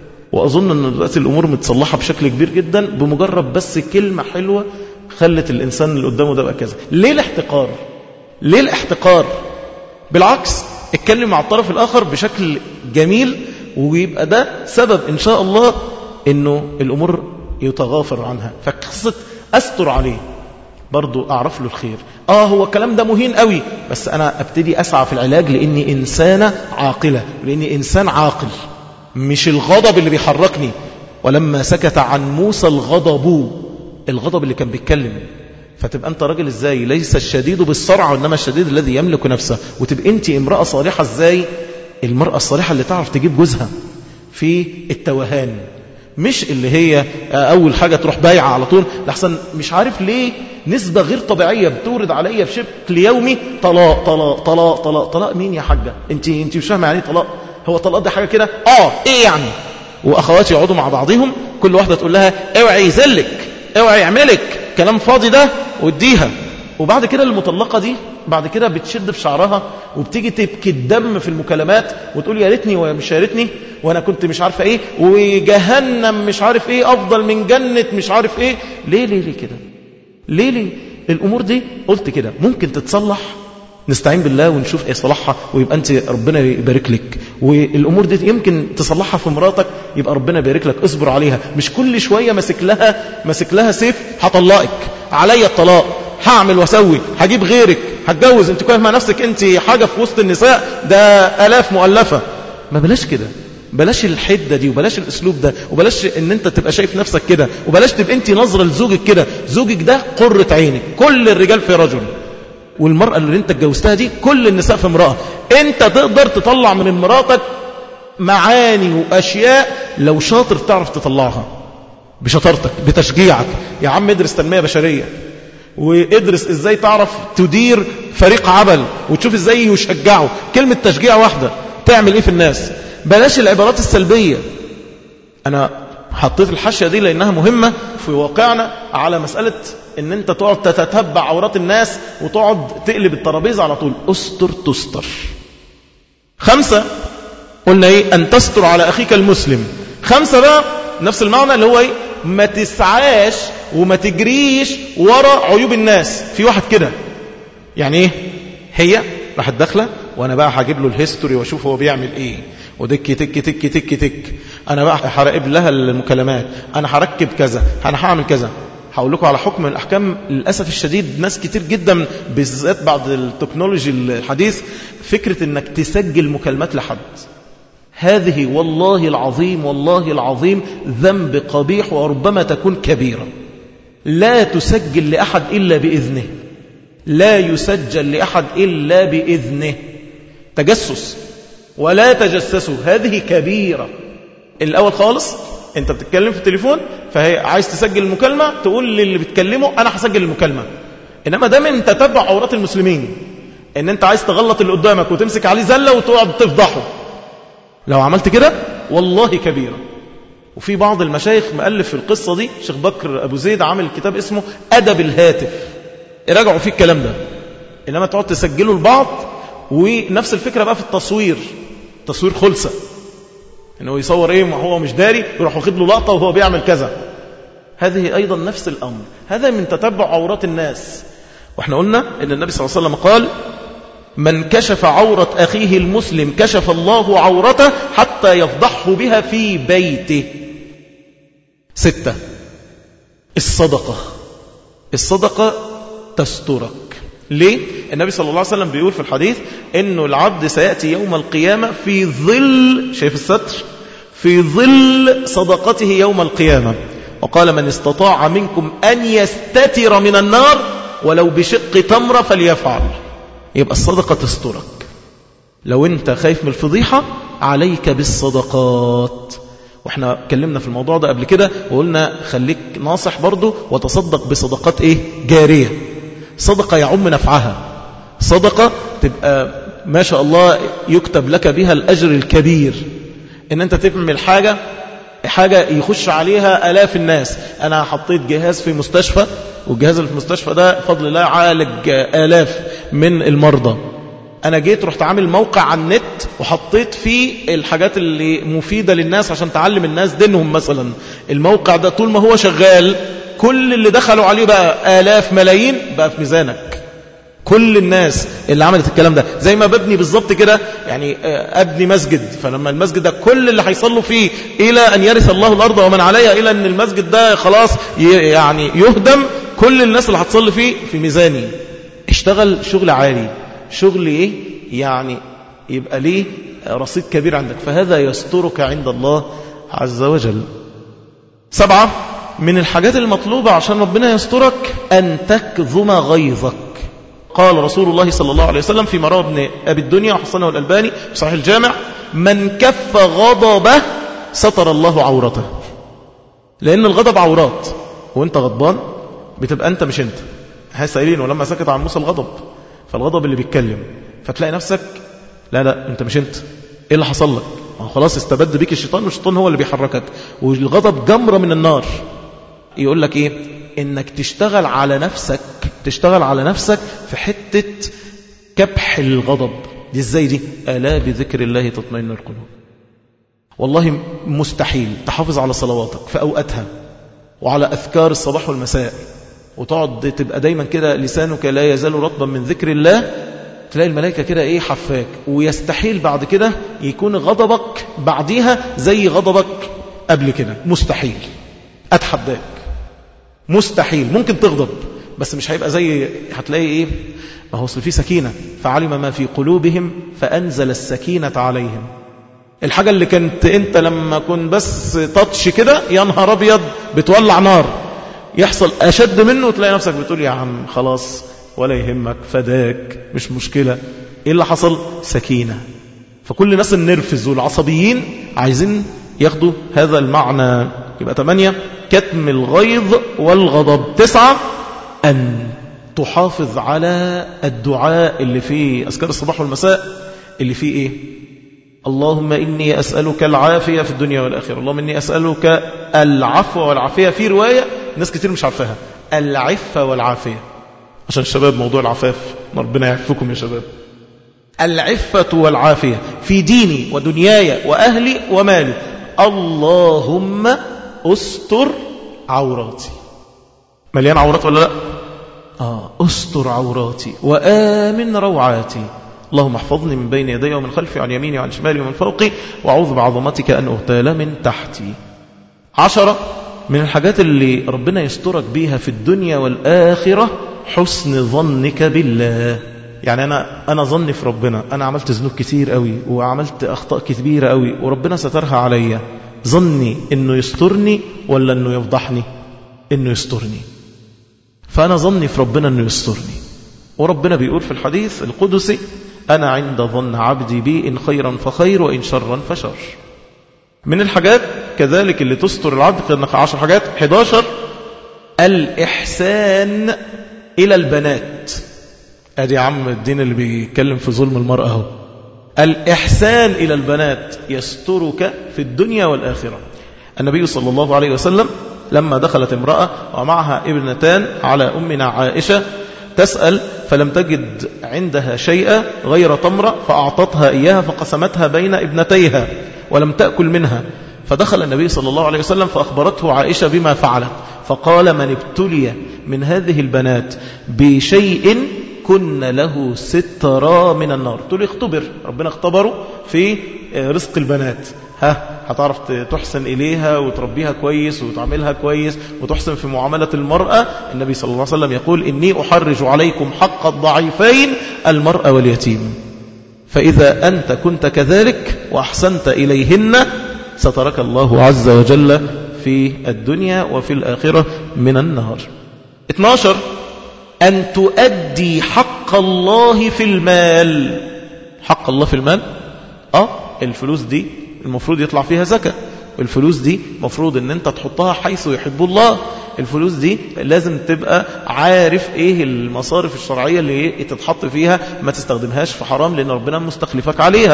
واظن ان دلوقتي الامور متصلحه بشكل كبير جدا بمجرد بس كلمه حلوه خلت الانسان اللي قدامه ده بقى كذا. ليه الاحتقار؟ ليه الاحتقار؟ بالعكس اتكلم مع الطرف الاخر بشكل جميل ويبقى ده سبب ان شاء الله انه الامور يتغافر عنها. فقصه استر عليه برضو اعرف له الخير. اه هو الكلام ده مهين قوي، بس انا ابتدي اسعى في العلاج لاني انسانه عاقله، لاني انسان عاقل، مش الغضب اللي بيحركني. ولما سكت عن موسى الغضب، الغضب اللي كان بيتكلم. فتبقى انت راجل ازاي؟ ليس الشديد بالصرع وانما الشديد الذي يملك نفسه. وتبقى انت امراه صالحه ازاي؟ المراه الصالحه اللي تعرف تجيب جوزها في التوهان، مش اللي هي أول حاجة تروح بايعة على طول. لحسن مش عارف ليه نسبة غير طبيعية بتورد عليا بشكل يومي طلاق طلاق طلاق طلاق طلاق. مين يا حاجة؟ انت انت مش فاهمة يعني طلاق؟ هو طلاق ده حاجة كده؟ اه ايه يعني؟ واخواتي يقعدوا مع بعضهم كل واحدة تقول لها اوعي يذلك، اوعي يعملك، كلام فاضي ده، واديها. وبعد كده المطلقة دي بعد كده بتشد في شعرها وبتيجي تبكي الدم في المكالمات وتقول يا ريتني ومش يا ريتني وانا كنت مش عارفه ايه، وجهنم مش عارف ايه افضل من جنة مش عارف ايه. ليه ليه ليه كده؟ ليه ليه الامور دي؟ قلت كده ممكن تتصلح، نستعين بالله ونشوف ايه صلاحها ويبقى انت ربنا يبارك لك. والامور دي يمكن تصلحها في مراتك يبقى ربنا يبارك لك. اصبر عليها، مش كل شويه ماسك لها ماسك لها سيف هطلقك، عليا الطلاق، هعمل واسوي، هجيب غيرك، هتجوز. انت كويس مع نفسك انت حاجه في وسط النساء ده الاف مؤلفه. ما بلاش كده، بلاش الحده دي، وبلاش الاسلوب ده، وبلاش ان انت تبقى شايف نفسك كده، وبلاش تبقى انت نظره لزوجك كده. زوجك ده قرة عينك، كل الرجال في رجل، والمرأة اللي انت اتجوزتها دي كل النساء في امرأة. انت تقدر تطلع من مراتك معاني واشياء لو شاطر تعرف تطلعها بشطارتك بتشجيعك. يا عم ادرس تنمية بشرية، وادرس ازاي تعرف تدير فريق عمل، وتشوف ازاي يشجعه. كلمة تشجيع واحدة تعمل ايه في الناس. بلاش العبارات السلبية. انا حطيت الحاشية دي لأنها مهمة في واقعنا على مسألة ان انت تقعد تتتبع عورات الناس وتقعد تقلب الترابيزة على طول. استر تستر. خمسة قلنا ايه؟ ان تستر على اخيك المسلم. خمسة بقى نفس المعنى اللي هو ايه؟ ما تسعاش وما تجريش ورا عيوب الناس. في واحد كده يعني ايه؟ هي راحت داخله وانا بقى هجيب له الهيستوري واشوف هو بيعمل ايه، ودك تك تك تك تك، انا بقى هراقب لها المكالمات، انا هركب كذا، انا هعمل كذا. هقول لكم على حكم من الاحكام. للاسف الشديد ناس كتير جدا بالذات بعد التكنولوجي الحديث فكره انك تسجل مكالمات لحد، هذه والله العظيم والله العظيم ذنب قبيح وربما تكون كبيرة. لا تسجل لأحد إلا بإذنه، لا يسجل لأحد إلا بإذنه. تجسس ولا تجسسوا، هذه كبيرة. الأول خالص أنت بتتكلم في التليفون فهي عايز تسجل المكالمة، تقول للي بتكلمه أنا هسجل المكالمة. إنما ده من تتبع عورات المسلمين، إن أنت عايز تغلط اللي قدامك وتمسك عليه زلة وتقعد تفضحه. لو عملت كده والله كبيرة. وفي بعض المشايخ مؤلف في القصة دي، شيخ بكر أبو زيد عامل كتاب اسمه أدب الهاتف، راجعوا فيه الكلام ده. إنما تقعد تسجله لبعض. ونفس الفكرة بقى في التصوير، تصوير خلصة، إنه يصور إيه وهو مش داري، يروح واخد له لقطة وهو بيعمل كذا. هذه أيضا نفس الأمر، هذا من تتبع عورات الناس. وإحنا قلنا إن النبي صلى الله عليه وسلم قال: من كشف عورة أخيه المسلم كشف الله عورته حتى يفضحه بها في بيته. ستة، الصدقة. الصدقة تسترك. ليه؟ النبي صلى الله عليه وسلم بيقول في الحديث إنه العبد سيأتي يوم القيامة في ظل، شايف الستر؟ في ظل صدقته يوم القيامة. وقال: من استطاع منكم أن يستتر من النار ولو بشق تمرة فليفعل. يبقى الصدقة تسترك. لو انت خايف من الفضيحة عليك بالصدقات. واحنا اتكلمنا في الموضوع ده قبل كده وقلنا خليك ناصح برضو وتصدق بصدقات ايه؟ جارية. صدقة يعم نفعها، صدقة تبقى ما شاء الله يكتب لك بها الأجر الكبير. ان انت تعمل حاجة حاجة يخش عليها آلاف الناس. أنا حطيت جهاز في مستشفى، والجهاز اللي في المستشفى ده فضل الله عالج آلاف من المرضى. أنا جيت رحت عامل موقع على النت وحطيت فيه الحاجات اللي مفيدة للناس عشان تعلم الناس دينهم مثلا. الموقع ده طول ما هو شغال كل اللي دخلوا عليه بقى آلاف ملايين بقى في ميزانك. كل الناس اللي عملت الكلام ده زي ما ببني بالظبط كده، يعني أبني مسجد، فلما المسجد ده كل اللي هيصلوا فيه إلى أن يرث الله الأرض ومن عليها، إلى أن المسجد ده خلاص يعني يهدم، كل الناس اللي هتصلي فيه في ميزاني. اشتغل شغل عالي، شغل إيه يعني يبقى ليه رصيد كبير عندك، فهذا يسترك عند الله عز وجل. سبعة من الحاجات المطلوبة عشان ربنا يسترك أن تكظم غيظك. قال رسول الله صلى الله عليه وسلم في رواه ابن أبي الدنيا وحسنه الألباني في صحيح الجامع: من كف غضبه ستر الله عورته. لأن الغضب عورات، وانت غضبان بتبقى انت مش انت. هسائلين ولما سكت عن موسى الغضب، فالغضب اللي بيتكلم، فتلاقي نفسك لا لا انت مش انت. ايه اللي حصل لك؟ خلاص استبد بيك الشيطان، والشيطان هو اللي بيحركك، والغضب جمرة من النار. يقول لك ايه؟ انك تشتغل على نفسك، تشتغل على نفسك في حتة كبح الغضب دي. ازاي دي؟ ألا بذكر الله تطمئن القلوب. والله مستحيل تحافظ على صلواتك في أوقاتها وعلى أذكار الصباح والمساء، وتقعد تبقى دايما كده لسانك لا يزال رطبا من ذكر الله، تلاقي الملائكة كده ايه حفاك. ويستحيل بعد كده يكون غضبك بعديها زي غضبك قبل كده، مستحيل. أتحداك مستحيل. ممكن تغضب بس مش هيبقى زي، هتلاقي ايه؟ ما هو في سكينة، فعلم ما في قلوبهم فأنزل السكينة عليهم. الحاجة اللي كنت انت لما كنت بس تطش كده يا نهار ابيض بتولع نار، يحصل أشد منه وتلاقي نفسك بتقول يا عم خلاص ولا يهمك فداك مش مشكلة. ايه اللي حصل؟ سكينة. فكل الناس النرفز والعصبيين عايزين ياخدوا هذا المعنى. يبقى ثمانية كتم الغيظ والغضب. تسعة أن تحافظ على الدعاء اللي فيه أذكار الصباح والمساء، اللي فيه إيه؟ اللهم إني أسألك العافية في الدنيا والآخرة، اللهم إني أسألك العفو والعافية. في رواية ناس كتير مش عارفاها، العفة والعافية، عشان الشباب موضوع العفاف، ربنا يعفكم يا شباب. العفة والعافية في ديني ودنياي وأهلي ومالي. اللهم أستر عوراتي. مليان عورات ولا لا؟ آه أستر عوراتي وآمن روعاتي. اللهم احفظني من بين يدي ومن خلفي وعن يميني وعن شمالي ومن فوقي، وأعوذ بعظمتك أن أغتال من تحتي. عشرة من الحاجات اللي ربنا يسترك بيها في الدنيا والآخرة حسن ظنك بالله. يعني أنا أنا ظني في ربنا، أنا عملت ذنوب كتير قوي وعملت أخطاء كبيرة قوي وربنا سترها عليا، ظني إنه يسترني ولا إنه يفضحني؟ إنه يسترني. فأنا ظني في ربنا إنه يسترني، وربنا بيقول في الحديث القدسي أنا عند ظن عبدي بي إن خيرا فخير وإن شرا فشر. من الحاجات كذلك اللي تستر العبد كنا عشر حاجات. حداشر الإحسان إلى البنات. أدي عم الدين اللي بيتكلم في ظلم المرأة هو. الإحسان إلى البنات يسترك في الدنيا والآخرة. النبي صلى الله عليه وسلم لما دخلت امرأة ومعها ابنتان على أمنا عائشة تسأل، فلم تجد عندها شيئا غير تمرة فأعطتها إياها فقسمتها بين ابنتيها ولم تأكل منها. فدخل النبي صلى الله عليه وسلم فأخبرته عائشة بما فعلت، فقال من ابتلي من هذه البنات بشيء كن له سترا من النار. تقول اختبر، ربنا اختبره في رزق البنات. ها هتعرف تحسن إليها وتربيها كويس وتعملها كويس وتحسن في معاملة المرأة. النبي صلى الله عليه وسلم يقول إني أحرج عليكم حق الضعيفين المرأة واليتيم، فإذا أنت كنت كذلك وأحسنت إليهن سترك الله عز وجل في الدنيا وفي الآخرة من النار. اثناشر أن تؤدي حق الله في المال. حق الله في المال، آه الفلوس دي المفروض يطلع فيها زكاة، الفلوس دي مفروض ان انت تحطها حيث يحب الله، الفلوس دي لازم تبقى عارف ايه المصارف الشرعية اللي تتحط فيها، ما تستخدمهاش في حرام لان ربنا مستخلفك عليها.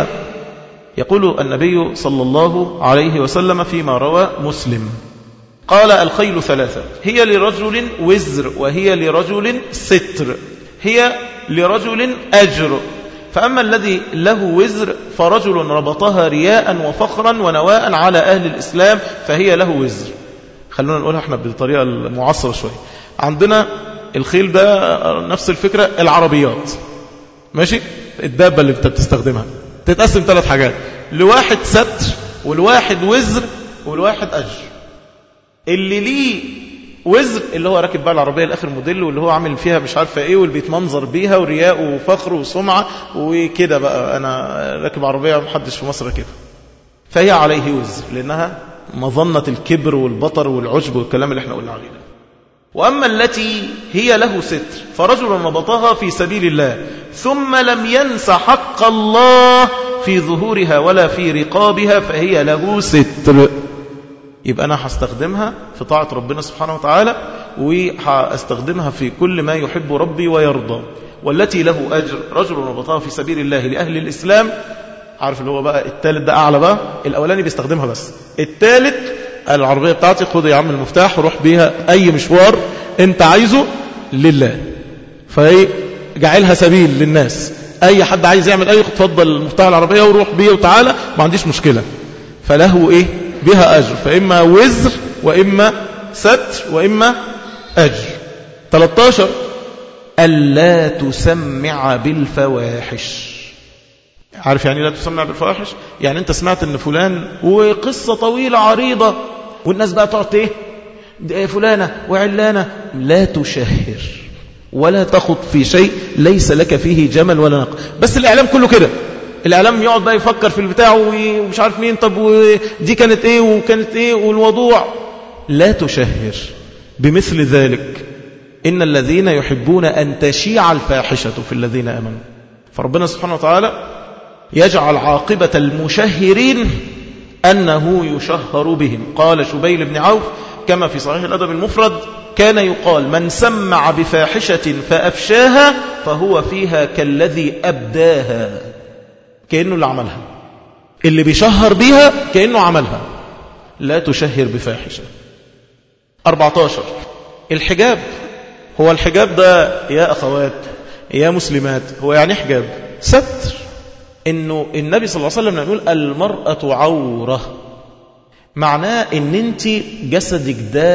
يقول النبي صلى الله عليه وسلم فيما روى مسلم قال الخيل ثلاثة، هي لرجل وزر وهي لرجل ستر، هي لرجل أجر، فأما الذي له وزر فرجل ربطها رياء وفخرا ونواء على أهل الإسلام فهي له وزر. خلونا نقولها احنا بالطريقة المعاصرة شوية. عندنا الخيل ده نفس الفكرة، العربيات ماشي، الدابة اللي انت بتستخدمها تتقسم ثلاث حاجات، لواحد ستر والواحد وزر والواحد أجر. اللي ليه وزر اللي هو راكب بقى العربية الآخر موديل واللي هو عامل فيها مش عارفة ايه واللي بيتمنظر بيها ورياء وفخر وسمعة وكده، بقى أنا راكب عربية محدش في مصر كده، فهي عليه وزر لأنها مظنة الكبر والبطر والعجب والكلام اللي احنا قلنا عليه ده. وأما التي هي له ستر فرجل ربطها في سبيل الله ثم لم ينس حق الله في ظهورها ولا في رقابها فهي له ستر. يبقى أنا هستخدمها في طاعة ربنا سبحانه وتعالى وهستخدمها في كل ما يحب ربي ويرضى. والتي له أجر رجل ربطها في سبيل الله لأهل الإسلام، عارف اللي هو بقى الثالث ده أعلى بقى، الأولاني بيستخدمها بس، الثالث العربية بتاعتي خد يا عم المفتاح وروح بيها أي مشوار أنت عايزه لله، فهي جعلها سبيل للناس، أي حد عايز يعمل أي تفضل المفتاح العربية وروح بيه وتعالى ما عنديش مشكلة، فله إيه بها أجر، فإما وزر وإما ستر وإما أجر. ثلاثة عشر ألا تسمع بالفواحش. عارف يعني لا تسمع بالفواحش؟ يعني أنت سمعت أن فلان وقصة طويلة عريضة والناس بقى تقعد إيه فلانة وعلانة، لا تشهر ولا تخط في شيء ليس لك فيه جمل ولا نقل. بس الإعلام كله كده، الإعلام يقعد بقى يفكر في البتاع ومش عارف مين، طب ودي كانت ايه وكانت ايه والوضوع. لا تشهر بمثل ذلك، إن الذين يحبون أن تشيع الفاحشة في الذين آمنوا. فربنا سبحانه وتعالى يجعل عاقبة المشهرين أنه يشهر بهم. قال شبيل بن عوف كما في صحيح الأدب المفرد كان يقال من سمع بفاحشة فأفشاها فهو فيها كالذي أبداها، كأنه اللي عملها. اللي بيشهر بيها كأنه عملها. لا تشهر بفاحشة. أربعة عشر الحجاب. هو الحجاب ده يا أخوات يا مسلمات هو يعني حجاب ستر. إنه النبي صلى الله عليه وسلم يقول المرأة عورة، معناه إن أنت جسدك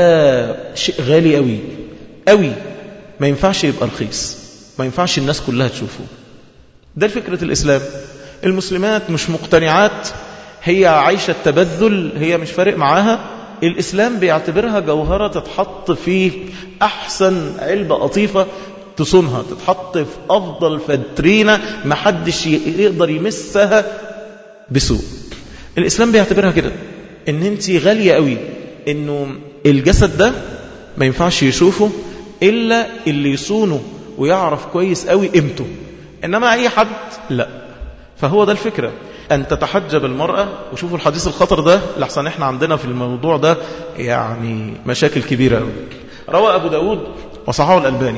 ده شيء غالي قوي قوي، ما ينفعش يبقى رخيص، ما ينفعش الناس كلها تشوفه. ده فكرة الإسلام. المسلمات مش مقتنعات، هي عايشة التبذل، هي مش فارق معاها. الإسلام بيعتبرها جوهرة تتحط في أحسن علبة قطيفة تصونها، تتحط في أفضل فترينة محدش يقدر يمسها بسوء. الإسلام بيعتبرها كده، إن انت غالية قوي، إنه الجسد ده ما ينفعش يشوفه إلا اللي يصونه ويعرف كويس قوي قيمته، إنما أي حد لا. فهو ده الفكرة، أن تتحجب المرأة. وشوفوا الحديث الخطر ده، لحسن إحنا عندنا في الموضوع ده يعني مشاكل كبيرة قوي. روى أبو داود وصححه الألباني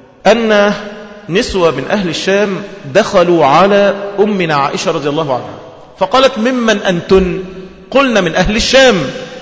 أن نسوة من أهل الشام دخلوا على أمنا عائشة رضي الله عنها فقالت ممن أنتن؟ قلنا من أهل الشام.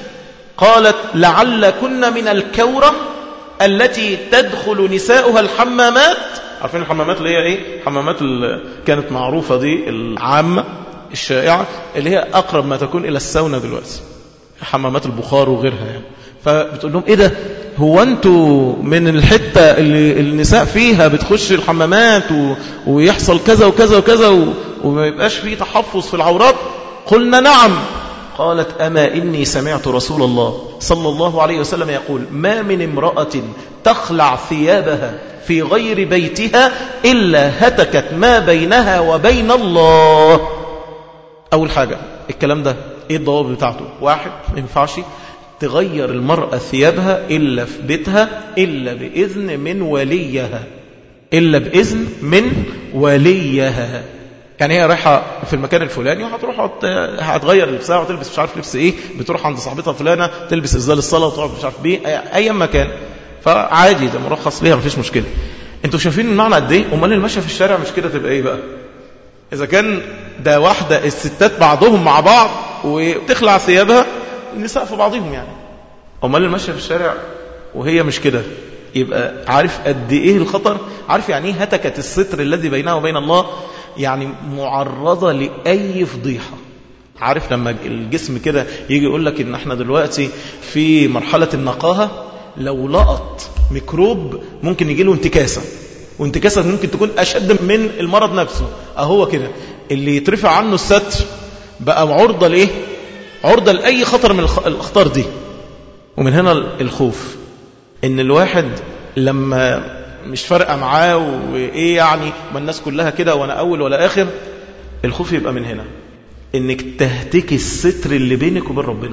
قالت لعل كنا من الكورة التي تدخل نساؤها الحمامات. عارفين الحمامات اللي هي ايه؟ حمامات اللي كانت معروفة دي العامة الشائعة اللي هي أقرب ما تكون إلى الساونا دلوقتي، حمامات البخار وغيرها يعني. فبتقول لهم ايه ده؟ هو انتوا من الحتة اللي النساء فيها بتخش الحمامات و... ويحصل كذا وكذا وكذا و... وما يبقاش فيه تحفظ في العورات؟ قلنا نعم. قالت أما إني سمعت رسول الله صلى الله عليه وسلم يقول ما من امرأة تخلع ثيابها في غير بيتها إلا هتكت ما بينها وبين الله. أول حاجة الكلام ده إيه الضوابط بتاعته؟ واحد، ما ينفعش تغير المرأة ثيابها إلا في بيتها إلا بإذن من وليها، إلا بإذن من وليها. يعني هي رايحة في المكان الفلاني وهتروح هتغير لبسها وتلبس مش عارف لبس ايه، بتروح عند صاحبتها فلانة تلبس إزال الصلاة وتقعد مش عارف بيه أي مكان، فعادي ده مرخص ليها مفيش مشكلة. انتوا شايفين المعنى قد ايه؟ امال المشي في الشارع مش كده تبقى ايه بقى؟ اذا كان ده واحدة الستات بعضهم مع بعض وتخلع ثيابها، النساء في بعضهم يعني، امال المشي في الشارع وهي مش كده؟ يبقى عارف قد ايه الخطر؟ عارف يعني ايه هتكت الستر الذي بينها وبين الله؟ يعني معرضة لأي فضيحة. عارف لما الجسم كده يجي يقول لك ان احنا دلوقتي في مرحلة النقاهة، لو لقط ميكروب ممكن يجي له انتكاسة، وانتكاسة ممكن تكون أشد من المرض نفسه. أهو كده اللي يترفع عنه الستر بقى عرضة لإيه؟ عرضة لأي خطر من الأخطار دي. ومن هنا الخوف، إن الواحد لما مش فارقة معاه وإيه يعني ما الناس كلها كده وأنا أول ولا آخر، الخوف يبقى من هنا، إنك تهتكي الستر اللي بينك وبين ربنا.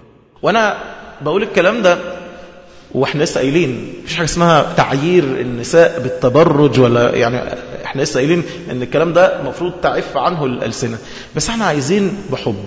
وأنا بقول الكلام ده واحنا لسه قايلين مفيش حاجه اسمها تعيير النساء بالتبرج، ولا يعني احنا لسه قايلين ان الكلام ده المفروض تعف عنه الالسنه، بس احنا عايزين بحب،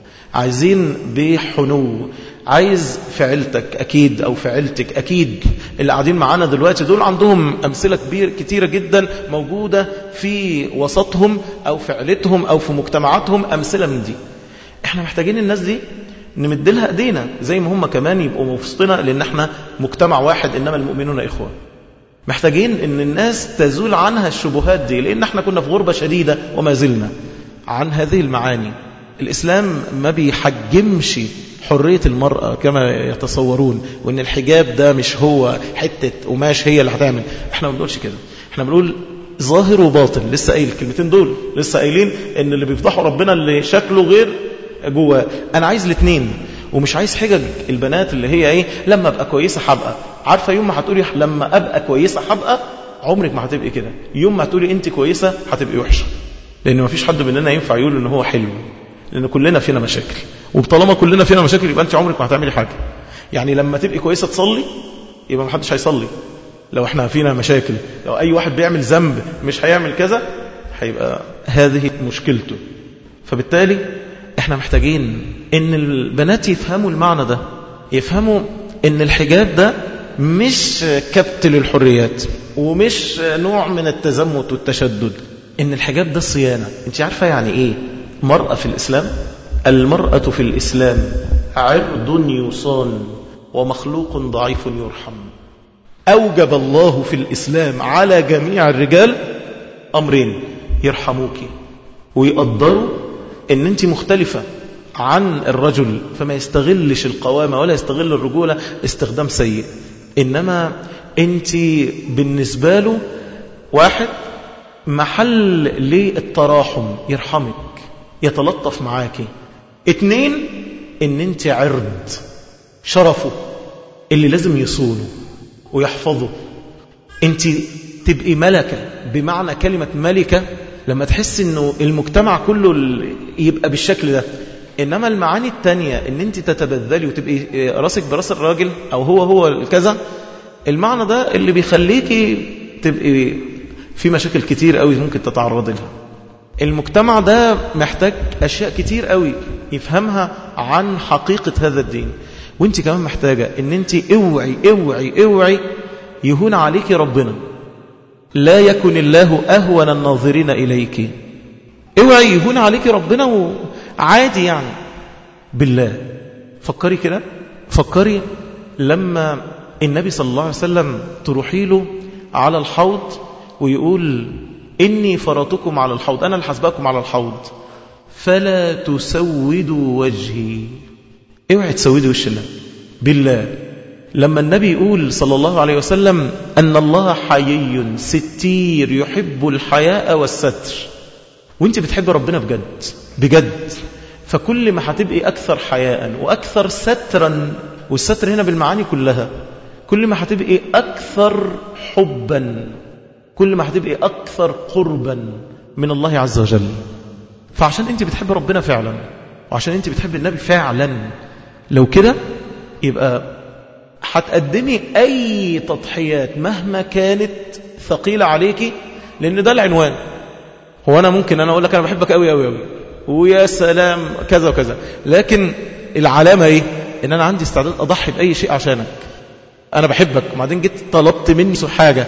عايزين بحنو. عايز في عيلتك اكيد او في عيلتك اكيد اللي قاعدين معانا دلوقتي دول عندهم امثله كبير كتيره جدا موجوده في وسطهم او في عيلتهم او في مجتمعاتهم، امثله من دي. احنا محتاجين الناس دي نمد لها ايدينا زي ما هم كمان يبقوا وسطنا، لان احنا مجتمع واحد، انما المؤمنون اخوه. محتاجين ان الناس تزول عنها الشبهات دي، لان احنا كنا في غربة شديدة وما زلنا عن هذه المعاني. الاسلام ما بيحجمش حرية المرأة كما يتصورون، وان الحجاب ده مش هو حتة قماش هي اللي هتعمل. احنا ما بنقولش كده، احنا بنقول ظاهر وباطن. لسه قايل الكلمتين دول، لسه قايلين ان اللي بيفضحوا ربنا اللي شكله غير جوه. انا عايز الاثنين، ومش عايز حجج البنات اللي هي ايه لما ابقى كويسه هبقى. عارفه يوم ما هتقولي لما ابقى كويسه هبقى، عمرك ما هتبقي كده. يوم ما هتقولي انت كويسه هتبقي وحشه، لان ما فيش حد مننا ينفع يقول ان هو حلو، لان كلنا فينا مشاكل. وطالما كلنا فينا مشاكل يبقى انت عمرك ما هتعملي حاجه. يعني لما تبقي كويسه تصلي يبقى ما حدش هيصلي. لو احنا فينا مشاكل، لو اي واحد بيعمل ذنب مش هيعمل كذا، هيبقى هذه مشكلته. فبالتالي احنا محتاجين ان البنات يفهموا المعنى ده، يفهموا ان الحجاب ده مش كبت للحريات ومش نوع من التزمت والتشدد، ان الحجاب ده صيانة. انت عارفة يعني ايه مرأة في الاسلام؟ المرأة في الإسلام عرض يصان ومخلوق ضعيف يرحم. أوجب الله في الإسلام على جميع الرجال أمرين يرحموك ويقدروا أن أنت مختلفة عن الرجل، فما يستغلش القوامة ولا يستغل الرجولة استخدام سيء، إنما أنت بالنسبة له واحد محل للتراحم، يرحمك يتلطف معاك. اتنين ان انت عرض شرفه اللي لازم يصونه ويحفظه. انت تبقي ملكة بمعنى كلمة ملكة لما تحس انه المجتمع كله يبقى بالشكل ده. انما المعاني التانية ان انت تتبذلي وتبقي راسك براس الراجل او هو هو كذا، المعنى ده اللي بيخليكي تبقي في مشاكل كتير قوي ممكن تتعرض لها. المجتمع ده محتاج أشياء كتير قوي يفهمها عن حقيقة هذا الدين، وانت كمان محتاجة ان انت اوعي اوعي اوعي يهون عليك ربنا. لا يكن الله أهون الناظرين إليك. اوعي يهون عليك ربنا وعادي يعني. بالله فكري كده، فكري لما النبي صلى الله عليه وسلم تروحي له على الحوض ويقول إني فرطكم على الحوض، أنا اللي حسبكم على الحوض، فلا تسودوا وجهي. اوعي تسودوا وش الله. بالله لما النبي يقول صلى الله عليه وسلم أن الله حيي ستير يحب الحياء والستر، وانت بتحب ربنا بجد بجد، فكل ما هتبقي أكثر حياء وأكثر سترا، والستر هنا بالمعاني كلها، كل ما هتبقي أكثر حبا، كل ما هتبقي أكثر قربا من الله عز وجل. فعشان انت بتحب ربنا فعلا وعشان انت بتحب النبي فعلا، لو كده يبقى هتقدمي أي تضحيات مهما كانت ثقيلة عليكي، لأن ده العنوان. هو أنا ممكن أنا أقول لك أنا بحبك أوي أوي أوي ويا سلام كذا وكذا، لكن العلامة إيه؟ إن أنا عندي استعداد أضحي بأي شيء عشانك. أنا بحبك وبعدين جيت طلبت مني حاجة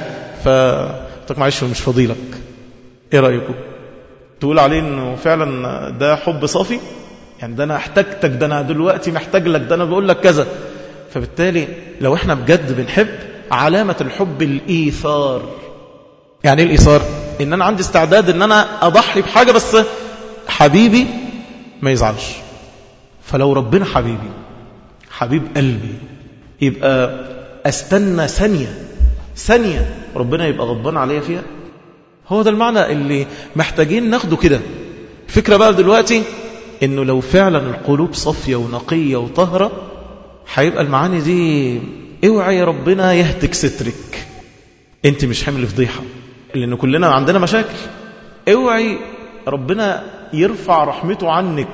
فقلت معلش مش فضيلك، إيه رأيكم؟ تقول عليه إنه فعلا ده حب صافي؟ يعني ده أنا احتاجتك، ده أنا دلوقتي محتاج لك، ده أنا بقول لك كذا. فبالتالي لو احنا بجد بنحب، علامة الحب الإيثار. يعني ايه الإيثار؟ إن أنا عندي استعداد إن أنا أضحي بحاجة بس حبيبي ما يزعلش. فلو ربنا حبيبي حبيب قلبي، يبقى أستنى ثانية ثانية ربنا يبقى غضبان عليا فيها. هو ده المعنى اللي محتاجين ناخده كده. الفكرة بقى دلوقتي إنه لو فعلا القلوب صافية ونقية وطهرة، هيبقى المعاني دي اوعي ربنا يهتك سترك، انت مش حمل فضيحة، لأن كلنا عندنا مشاكل. اوعي ربنا يرفع رحمته عنك،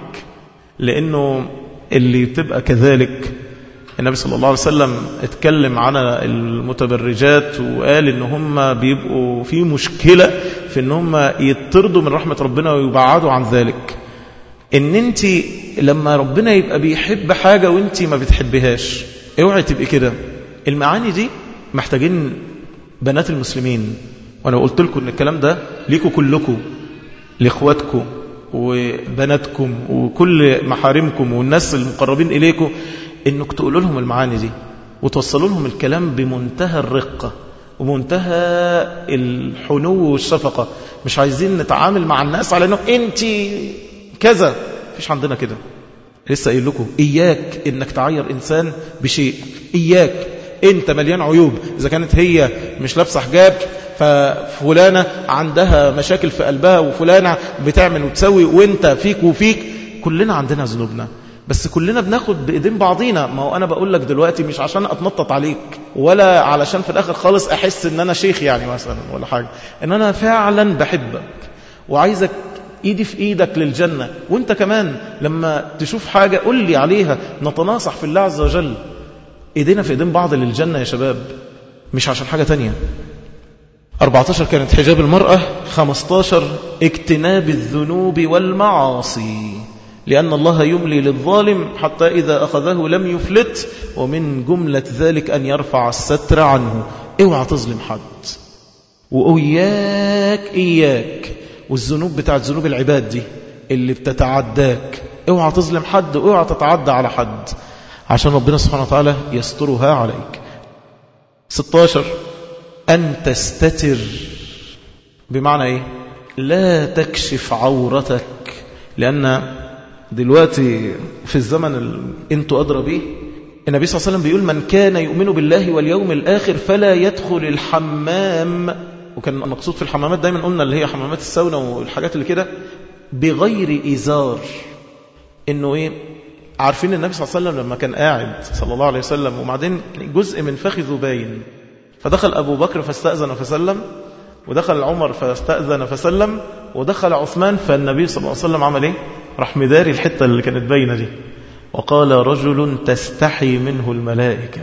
لأنه اللي تبقى كذلك. النبي صلى الله عليه وسلم اتكلم عن المتبرجات وقال ان هم بيبقوا في مشكلة في ان هم يطردوا من رحمة ربنا ويبعدوا عن ذلك. ان انت لما ربنا يبقى بيحب حاجة وانت ما بتحبهاش، اوعي تبقي كده. المعاني دي محتاجين بنات المسلمين، وانا قلت لكم ان الكلام ده ليكوا كلكم، لاخواتكم وبناتكم وكل محارمكم والناس المقربين اليكم، انك تقولوا لهم المعاني دي وتوصلوا لهم الكلام بمنتهى الرقة ومنتهى الحنو والشفقة. مش عايزين نتعامل مع الناس على انه انت كذا، فيش عندنا كده. لسه قايل لكم إياك إنك تعير إنسان بشيء، إياك. أنت مليان عيوب، إذا كانت هي مش لابسة حجاب ففلانة عندها مشاكل في قلبها وفلانة بتعمل وتسوي، وانت فيك وفيك، كلنا عندنا ذنوبنا، بس كلنا بناخد بإيدين بعضينا. ما هو أنا بقول لك دلوقتي مش عشان أتنطط عليك ولا علشان في الآخر خالص أحس إن أنا شيخ يعني مثلا ولا حاجة، إن أنا فعلا بحبك وعايزك ايدي في ايدك للجنة. وانت كمان لما تشوف حاجة قل لي عليها، نتناصح في الله عز وجل. ايدينا في ايدين بعض للجنة يا شباب، مش عشان حاجة تانية. أربعة عشر كانت حجاب المرأة، خمسة عشر اجتناب الذنوب والمعاصي، لأن الله يملي للظالم حتى إذا أخذه لم يفلت، ومن جملة ذلك أن يرفع الستر عنه. اوعى تظلم حد، وإياك إياك والذنوب بتاعت ذنوب العباد دي اللي بتتعداك اوعى تظلم حد، اوعى تتعدى على حد، عشان ربنا سبحانه وتعالى يسترها عليك. ستاشر أن تستتر، بمعنى إيه؟ لا تكشف عورتك، لأن دلوقتي في الزمن اللي انتوا أدرى به، النبي صلى الله عليه وسلم بيقول من كان يؤمن بالله واليوم الآخر فلا يدخل الحمام، وكان مقصود في الحمامات دايما قلنا اللي هي حمامات الساونا والحاجات اللي كده، بغير إزار. إنه إيه؟ عارفين النبي صلى الله عليه وسلم لما كان قاعد صلى الله عليه وسلم وبعدين جزء من فخذه باين، فدخل أبو بكر فاستأذن فسلم، ودخل عمر فاستأذن فسلم، ودخل عثمان، فالنبي صلى الله عليه وسلم عمل إيه؟ راح مداري الحتة اللي كانت باينة دي، وقال رجل تستحي منه الملائكة.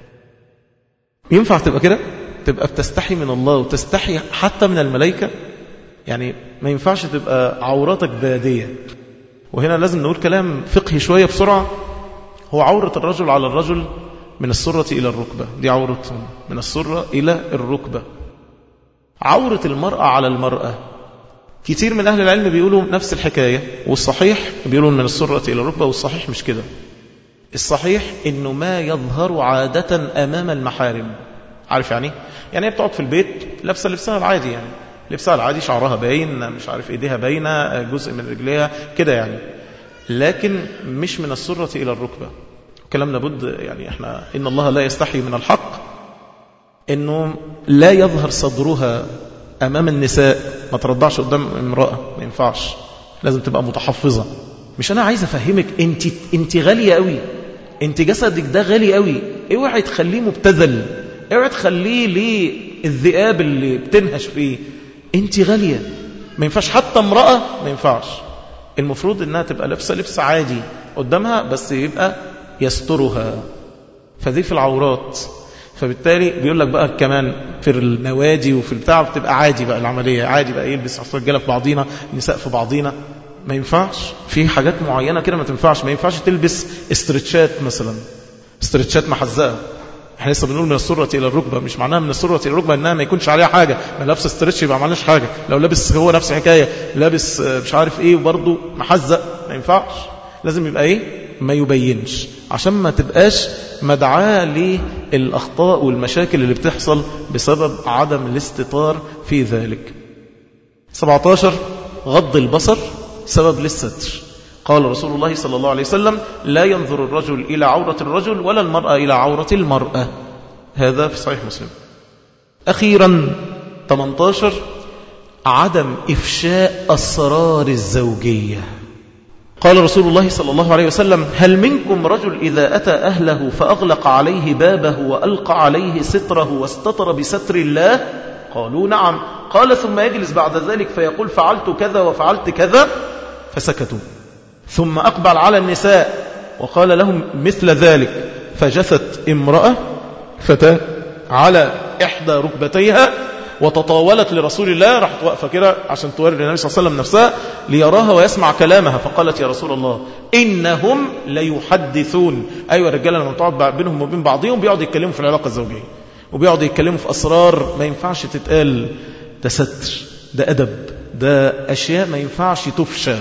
ينفع تبقى كده؟ تبقى بتستحي من الله وتستحي حتى من الملائكة؟ يعني ما ينفعش تبقى عوراتك بادية. وهنا لازم نقول كلام فقهي شوية بسرعة. هو عورة الرجل على الرجل من السرة إلى الركبة، دي عورتهم من السرة إلى الركبة. عورة المرأة على المرأة كتير من أهل العلم بيقولوا نفس الحكاية، والصحيح بيقولوا من السرة إلى الركبة، والصحيح مش كده. الصحيح إنه ما يظهر عادة أمام المحارم. عارف يعني؟ يعني هي بتقعد في البيت لابسة لبسها العادي، يعني لبسها العادي، شعرها باين، مش عارف ايديها باينة، جزء من رجليها كده يعني، لكن مش من السرة إلى الركبة. كلام لابد يعني احنا إن الله لا يستحي من الحق، إنه لا يظهر صدرها أمام النساء، ما ترضعش قدام امرأة، ما ينفعش، لازم تبقى متحفظة. مش أنا عايز أفهمك أنت أنت غالية قوي، أنت جسدك ده غالي قوي، اوعي تخليه مبتذل، اوعي تخليه للذئاب اللي بتنهش فيه. أنت غالية، ما ينفعش حتى امرأة، ما ينفعش. المفروض أنها تبقى لابسة لبس عادي قدامها، بس يبقى يسترها. فذي في العورات. فبالتالي بيقول لك بقى كمان في النوادي وفي البتاع بتبقى عادي بقى العملية، عادي بقى يلبس رجالة في بعضينا، نساء في بعضينا، ما ينفعش. في حاجات معينة كده ما تنفعش. ما ينفعش تلبس استرتشات مثلا، استرتشات محزقة. احنا لسه بنقول من السرة إلى الركبة، مش معناها من السرة إلى الركبة إنها ما يكونش عليها حاجة. ما لابس استرتش يبقى ما عملناش حاجة. لو لابس هو نفس حكاية، لابس مش عارف ايه وبرضه محزق، ما ينفعش. لازم يبقى ايه؟ ما يبينش، عشان ما تبقاش مدعاة للأخطاء والمشاكل اللي بتحصل بسبب عدم الاستطار في ذلك. سبعة عشر غض البصر سبب للستر. قال رسول الله صلى الله عليه وسلم لا ينظر الرجل إلى عورة الرجل ولا المرأة إلى عورة المرأة. هذا في صحيح مسلم. أخيرا ثمانية عشر عدم إفشاء أسرار الزوجية. قال رسول الله صلى الله عليه وسلم هل منكم رجل إذا أتى أهله فأغلق عليه بابه وألقى عليه ستره واستتر بستر الله؟ قالوا نعم. قال ثم يجلس بعد ذلك فيقول فعلت كذا وفعلت كذا، فسكتوا. ثم أقبل على النساء وقال لهم مثل ذلك، فجثت امرأة فتاة على إحدى ركبتيها وتطاولت لرسول الله، راحت واقفة كده عشان توري النبي صلى الله عليه وسلم نفسها ليراها ويسمع كلامها، فقالت يا رسول الله إنهم ليحدثون. أيوة الرجال لما تقعد بينهم وبين بعضهم بيقعدوا يتكلموا في العلاقة الزوجية، وبيقعدوا يتكلموا في أسرار ما ينفعش تتقال. ده ستر، ده أدب، ده أشياء ما ينفعش تفشى.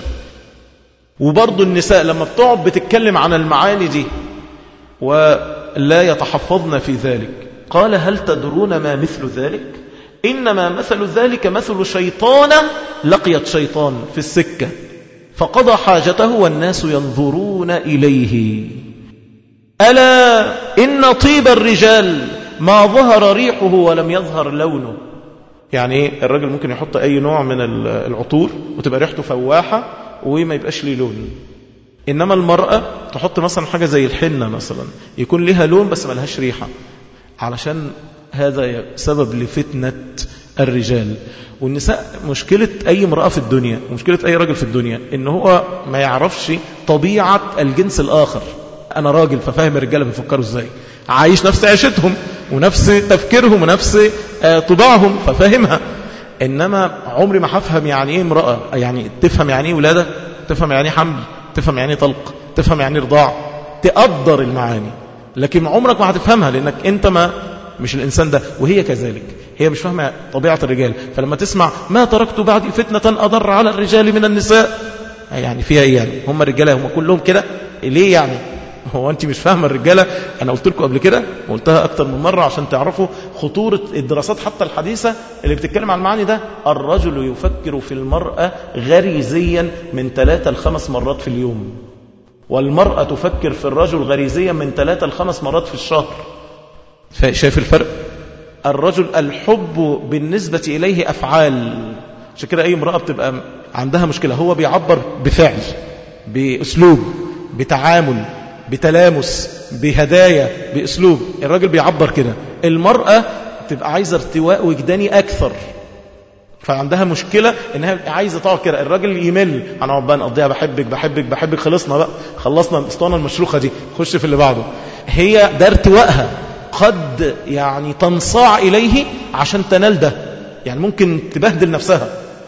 وبرضو النساء لما بتقعد بتتكلم عن المعاني دي ولا يتحفظن في ذلك. قال هل تدرون ما مثل ذلك؟ إنما مثل ذلك مثل شيطان لقيت شيطان في السكة فقضى حاجته والناس ينظرون إليه. ألا إن طيب الرجال ما ظهر ريحه ولم يظهر لونه. يعني الرجل ممكن يحط أي نوع من العطور وتبقى ريحته فواحة وما يبقاش ليه لون، إنما المرأة تحط مثلا حاجة زي الحنة مثلا يكون لها لون بس ما لهاش ريحة، علشان هذا سبب لفتنة الرجال. والنساء مشكلة أي امرأة في الدنيا ومشكلة أي رجل في الدنيا إن هو ما يعرفش طبيعة الجنس الآخر. أنا راجل ففاهم الرجالة بيفكروا إزاي، عايش نفس عيشتهم ونفس تفكيرهم ونفس طباعهم ففاهمها، إنما عمري ما هفهم يعني إيه امرأة، يعني تفهم يعني إيه ولادة، تفهم يعني إيه حمل، تفهم يعني إيه طلق، تفهم يعني إيه رضاع، تقدر المعاني، لكن عمرك ما هتفهمها لأنك أنت ما مش الإنسان ده. وهي كذلك، هي مش فاهمة طبيعة الرجال، فلما تسمع ما تركت بعدي فتنة أضر على الرجال من النساء، يعني فيها ايه يعني؟ هم الرجالة هم كلهم كده ليه يعني؟ هو انت مش فاهمه الرجاله؟ انا قلت لكم قبل كده وقلتها اكتر من مره عشان تعرفوا خطوره الدراسات حتى الحديثه اللي بتتكلم عن المعاني ده. الرجل يفكر في المراه غريزيا من ثلاثة لخمس مرات في اليوم، والمراه تفكر في الرجل غريزيا من ثلاثة لخمس مرات في الشهر. شايف الفرق؟ الرجل الحب بالنسبه اليه افعال، عشان كده اي امراه بتبقى عندها مشكله هو بيعبر بفعل، باسلوب، بتعامل، بتلامس، بهدايا، بأسلوب. الراجل بيعبر كده. المرأة تبقى عايزة ارتواء وجداني أكثر، فعندها مشكلة إنها عايزة تقعد كده. الراجل يمل، هنقعد بقى نقضيها بحبك بحبك بحبك، خلصنا بقى، خلصنا الاسطوانة المشروخة دي، خش في اللي بعده. هي ده ارتواءها، قد يعني تنصاع إليه عشان تنال ده. يعني ممكن تبهدل نفسها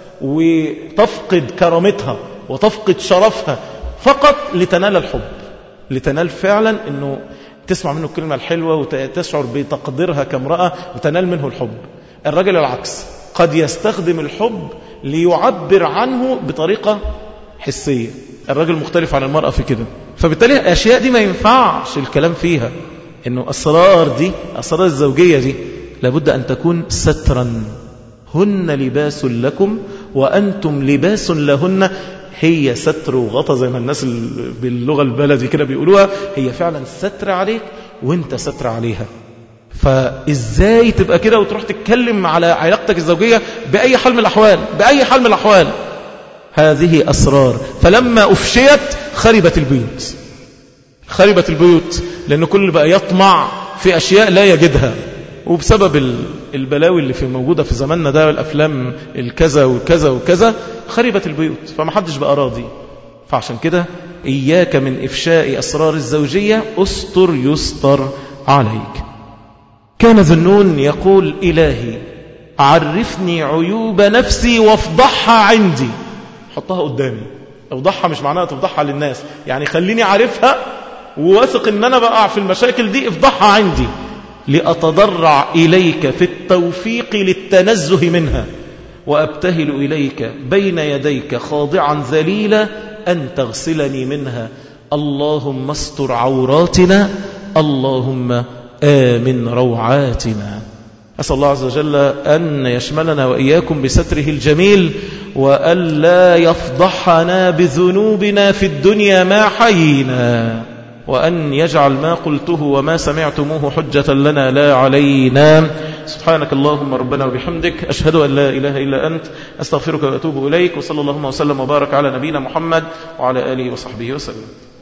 وتفقد كرامتها وتفقد شرفها فقط لتنال الحب، لتنال فعلا انه تسمع منه الكلمة الحلوة وتشعر بتقديرها كامرأة وتنال منه الحب. الرجل العكس، قد يستخدم الحب ليعبر عنه بطريقة حسية. الرجل مختلف عن المرأة في كده. فبالتالي الأشياء دي ما ينفعش الكلام فيها، انه أسرار دي، أسرار الزوجية دي لابد أن تكون سترا. هن لباس لكم وأنتم لباس لهن. هي ستر وغطى زي ما الناس باللغة البلدي كده بيقولوها، هي فعلا ستر عليك وانت ستر عليها. فازاي تبقى كده وتروح تتكلم على علاقتك الزوجية بأي حال من الأحوال، بأي حال من الأحوال؟ هذه أسرار. فلما أفشيت خربت البيوت، خربت البيوت، لأن كل بقى يطمع في أشياء لا يجدها، وبسبب البلاوي اللي في موجودة في زماننا ده، الأفلام الكذا وكذا وكذا، خربت البيوت، فما حدش بقى راضي. فعشان كده إياك من إفشاء أسرار الزوجية، أستر يستر عليك. كان ذنون يقول: إلهي عرفني عيوب نفسي وافضحها عندي. حطها قدامي، افضحها مش معناها تفضحها للناس، يعني خليني عارفها وواثق ان انا بقع في المشاكل دي، افضحها عندي لأتضرع إليك في التوفيق للتنزه منها، وأبتهل إليك بين يديك خاضعا ذليلا أن تغسلني منها. اللهم استر عوراتنا، اللهم آمن روعاتنا. أسأل الله عز وجل أن يشملنا وإياكم بستره الجميل، وأن لا يفضحنا بذنوبنا في الدنيا ما حيينا، وأن يجعل ما قلته وما سمعتموه حجة لنا لا علينا. سبحانك اللهم ربنا وبحمدك، أشهد أن لا إله إلا أنت، أستغفرك وأتوب إليك. وصلى اللهم وسلم وبارك على نبينا محمد وعلى آله وصحبه وسلم.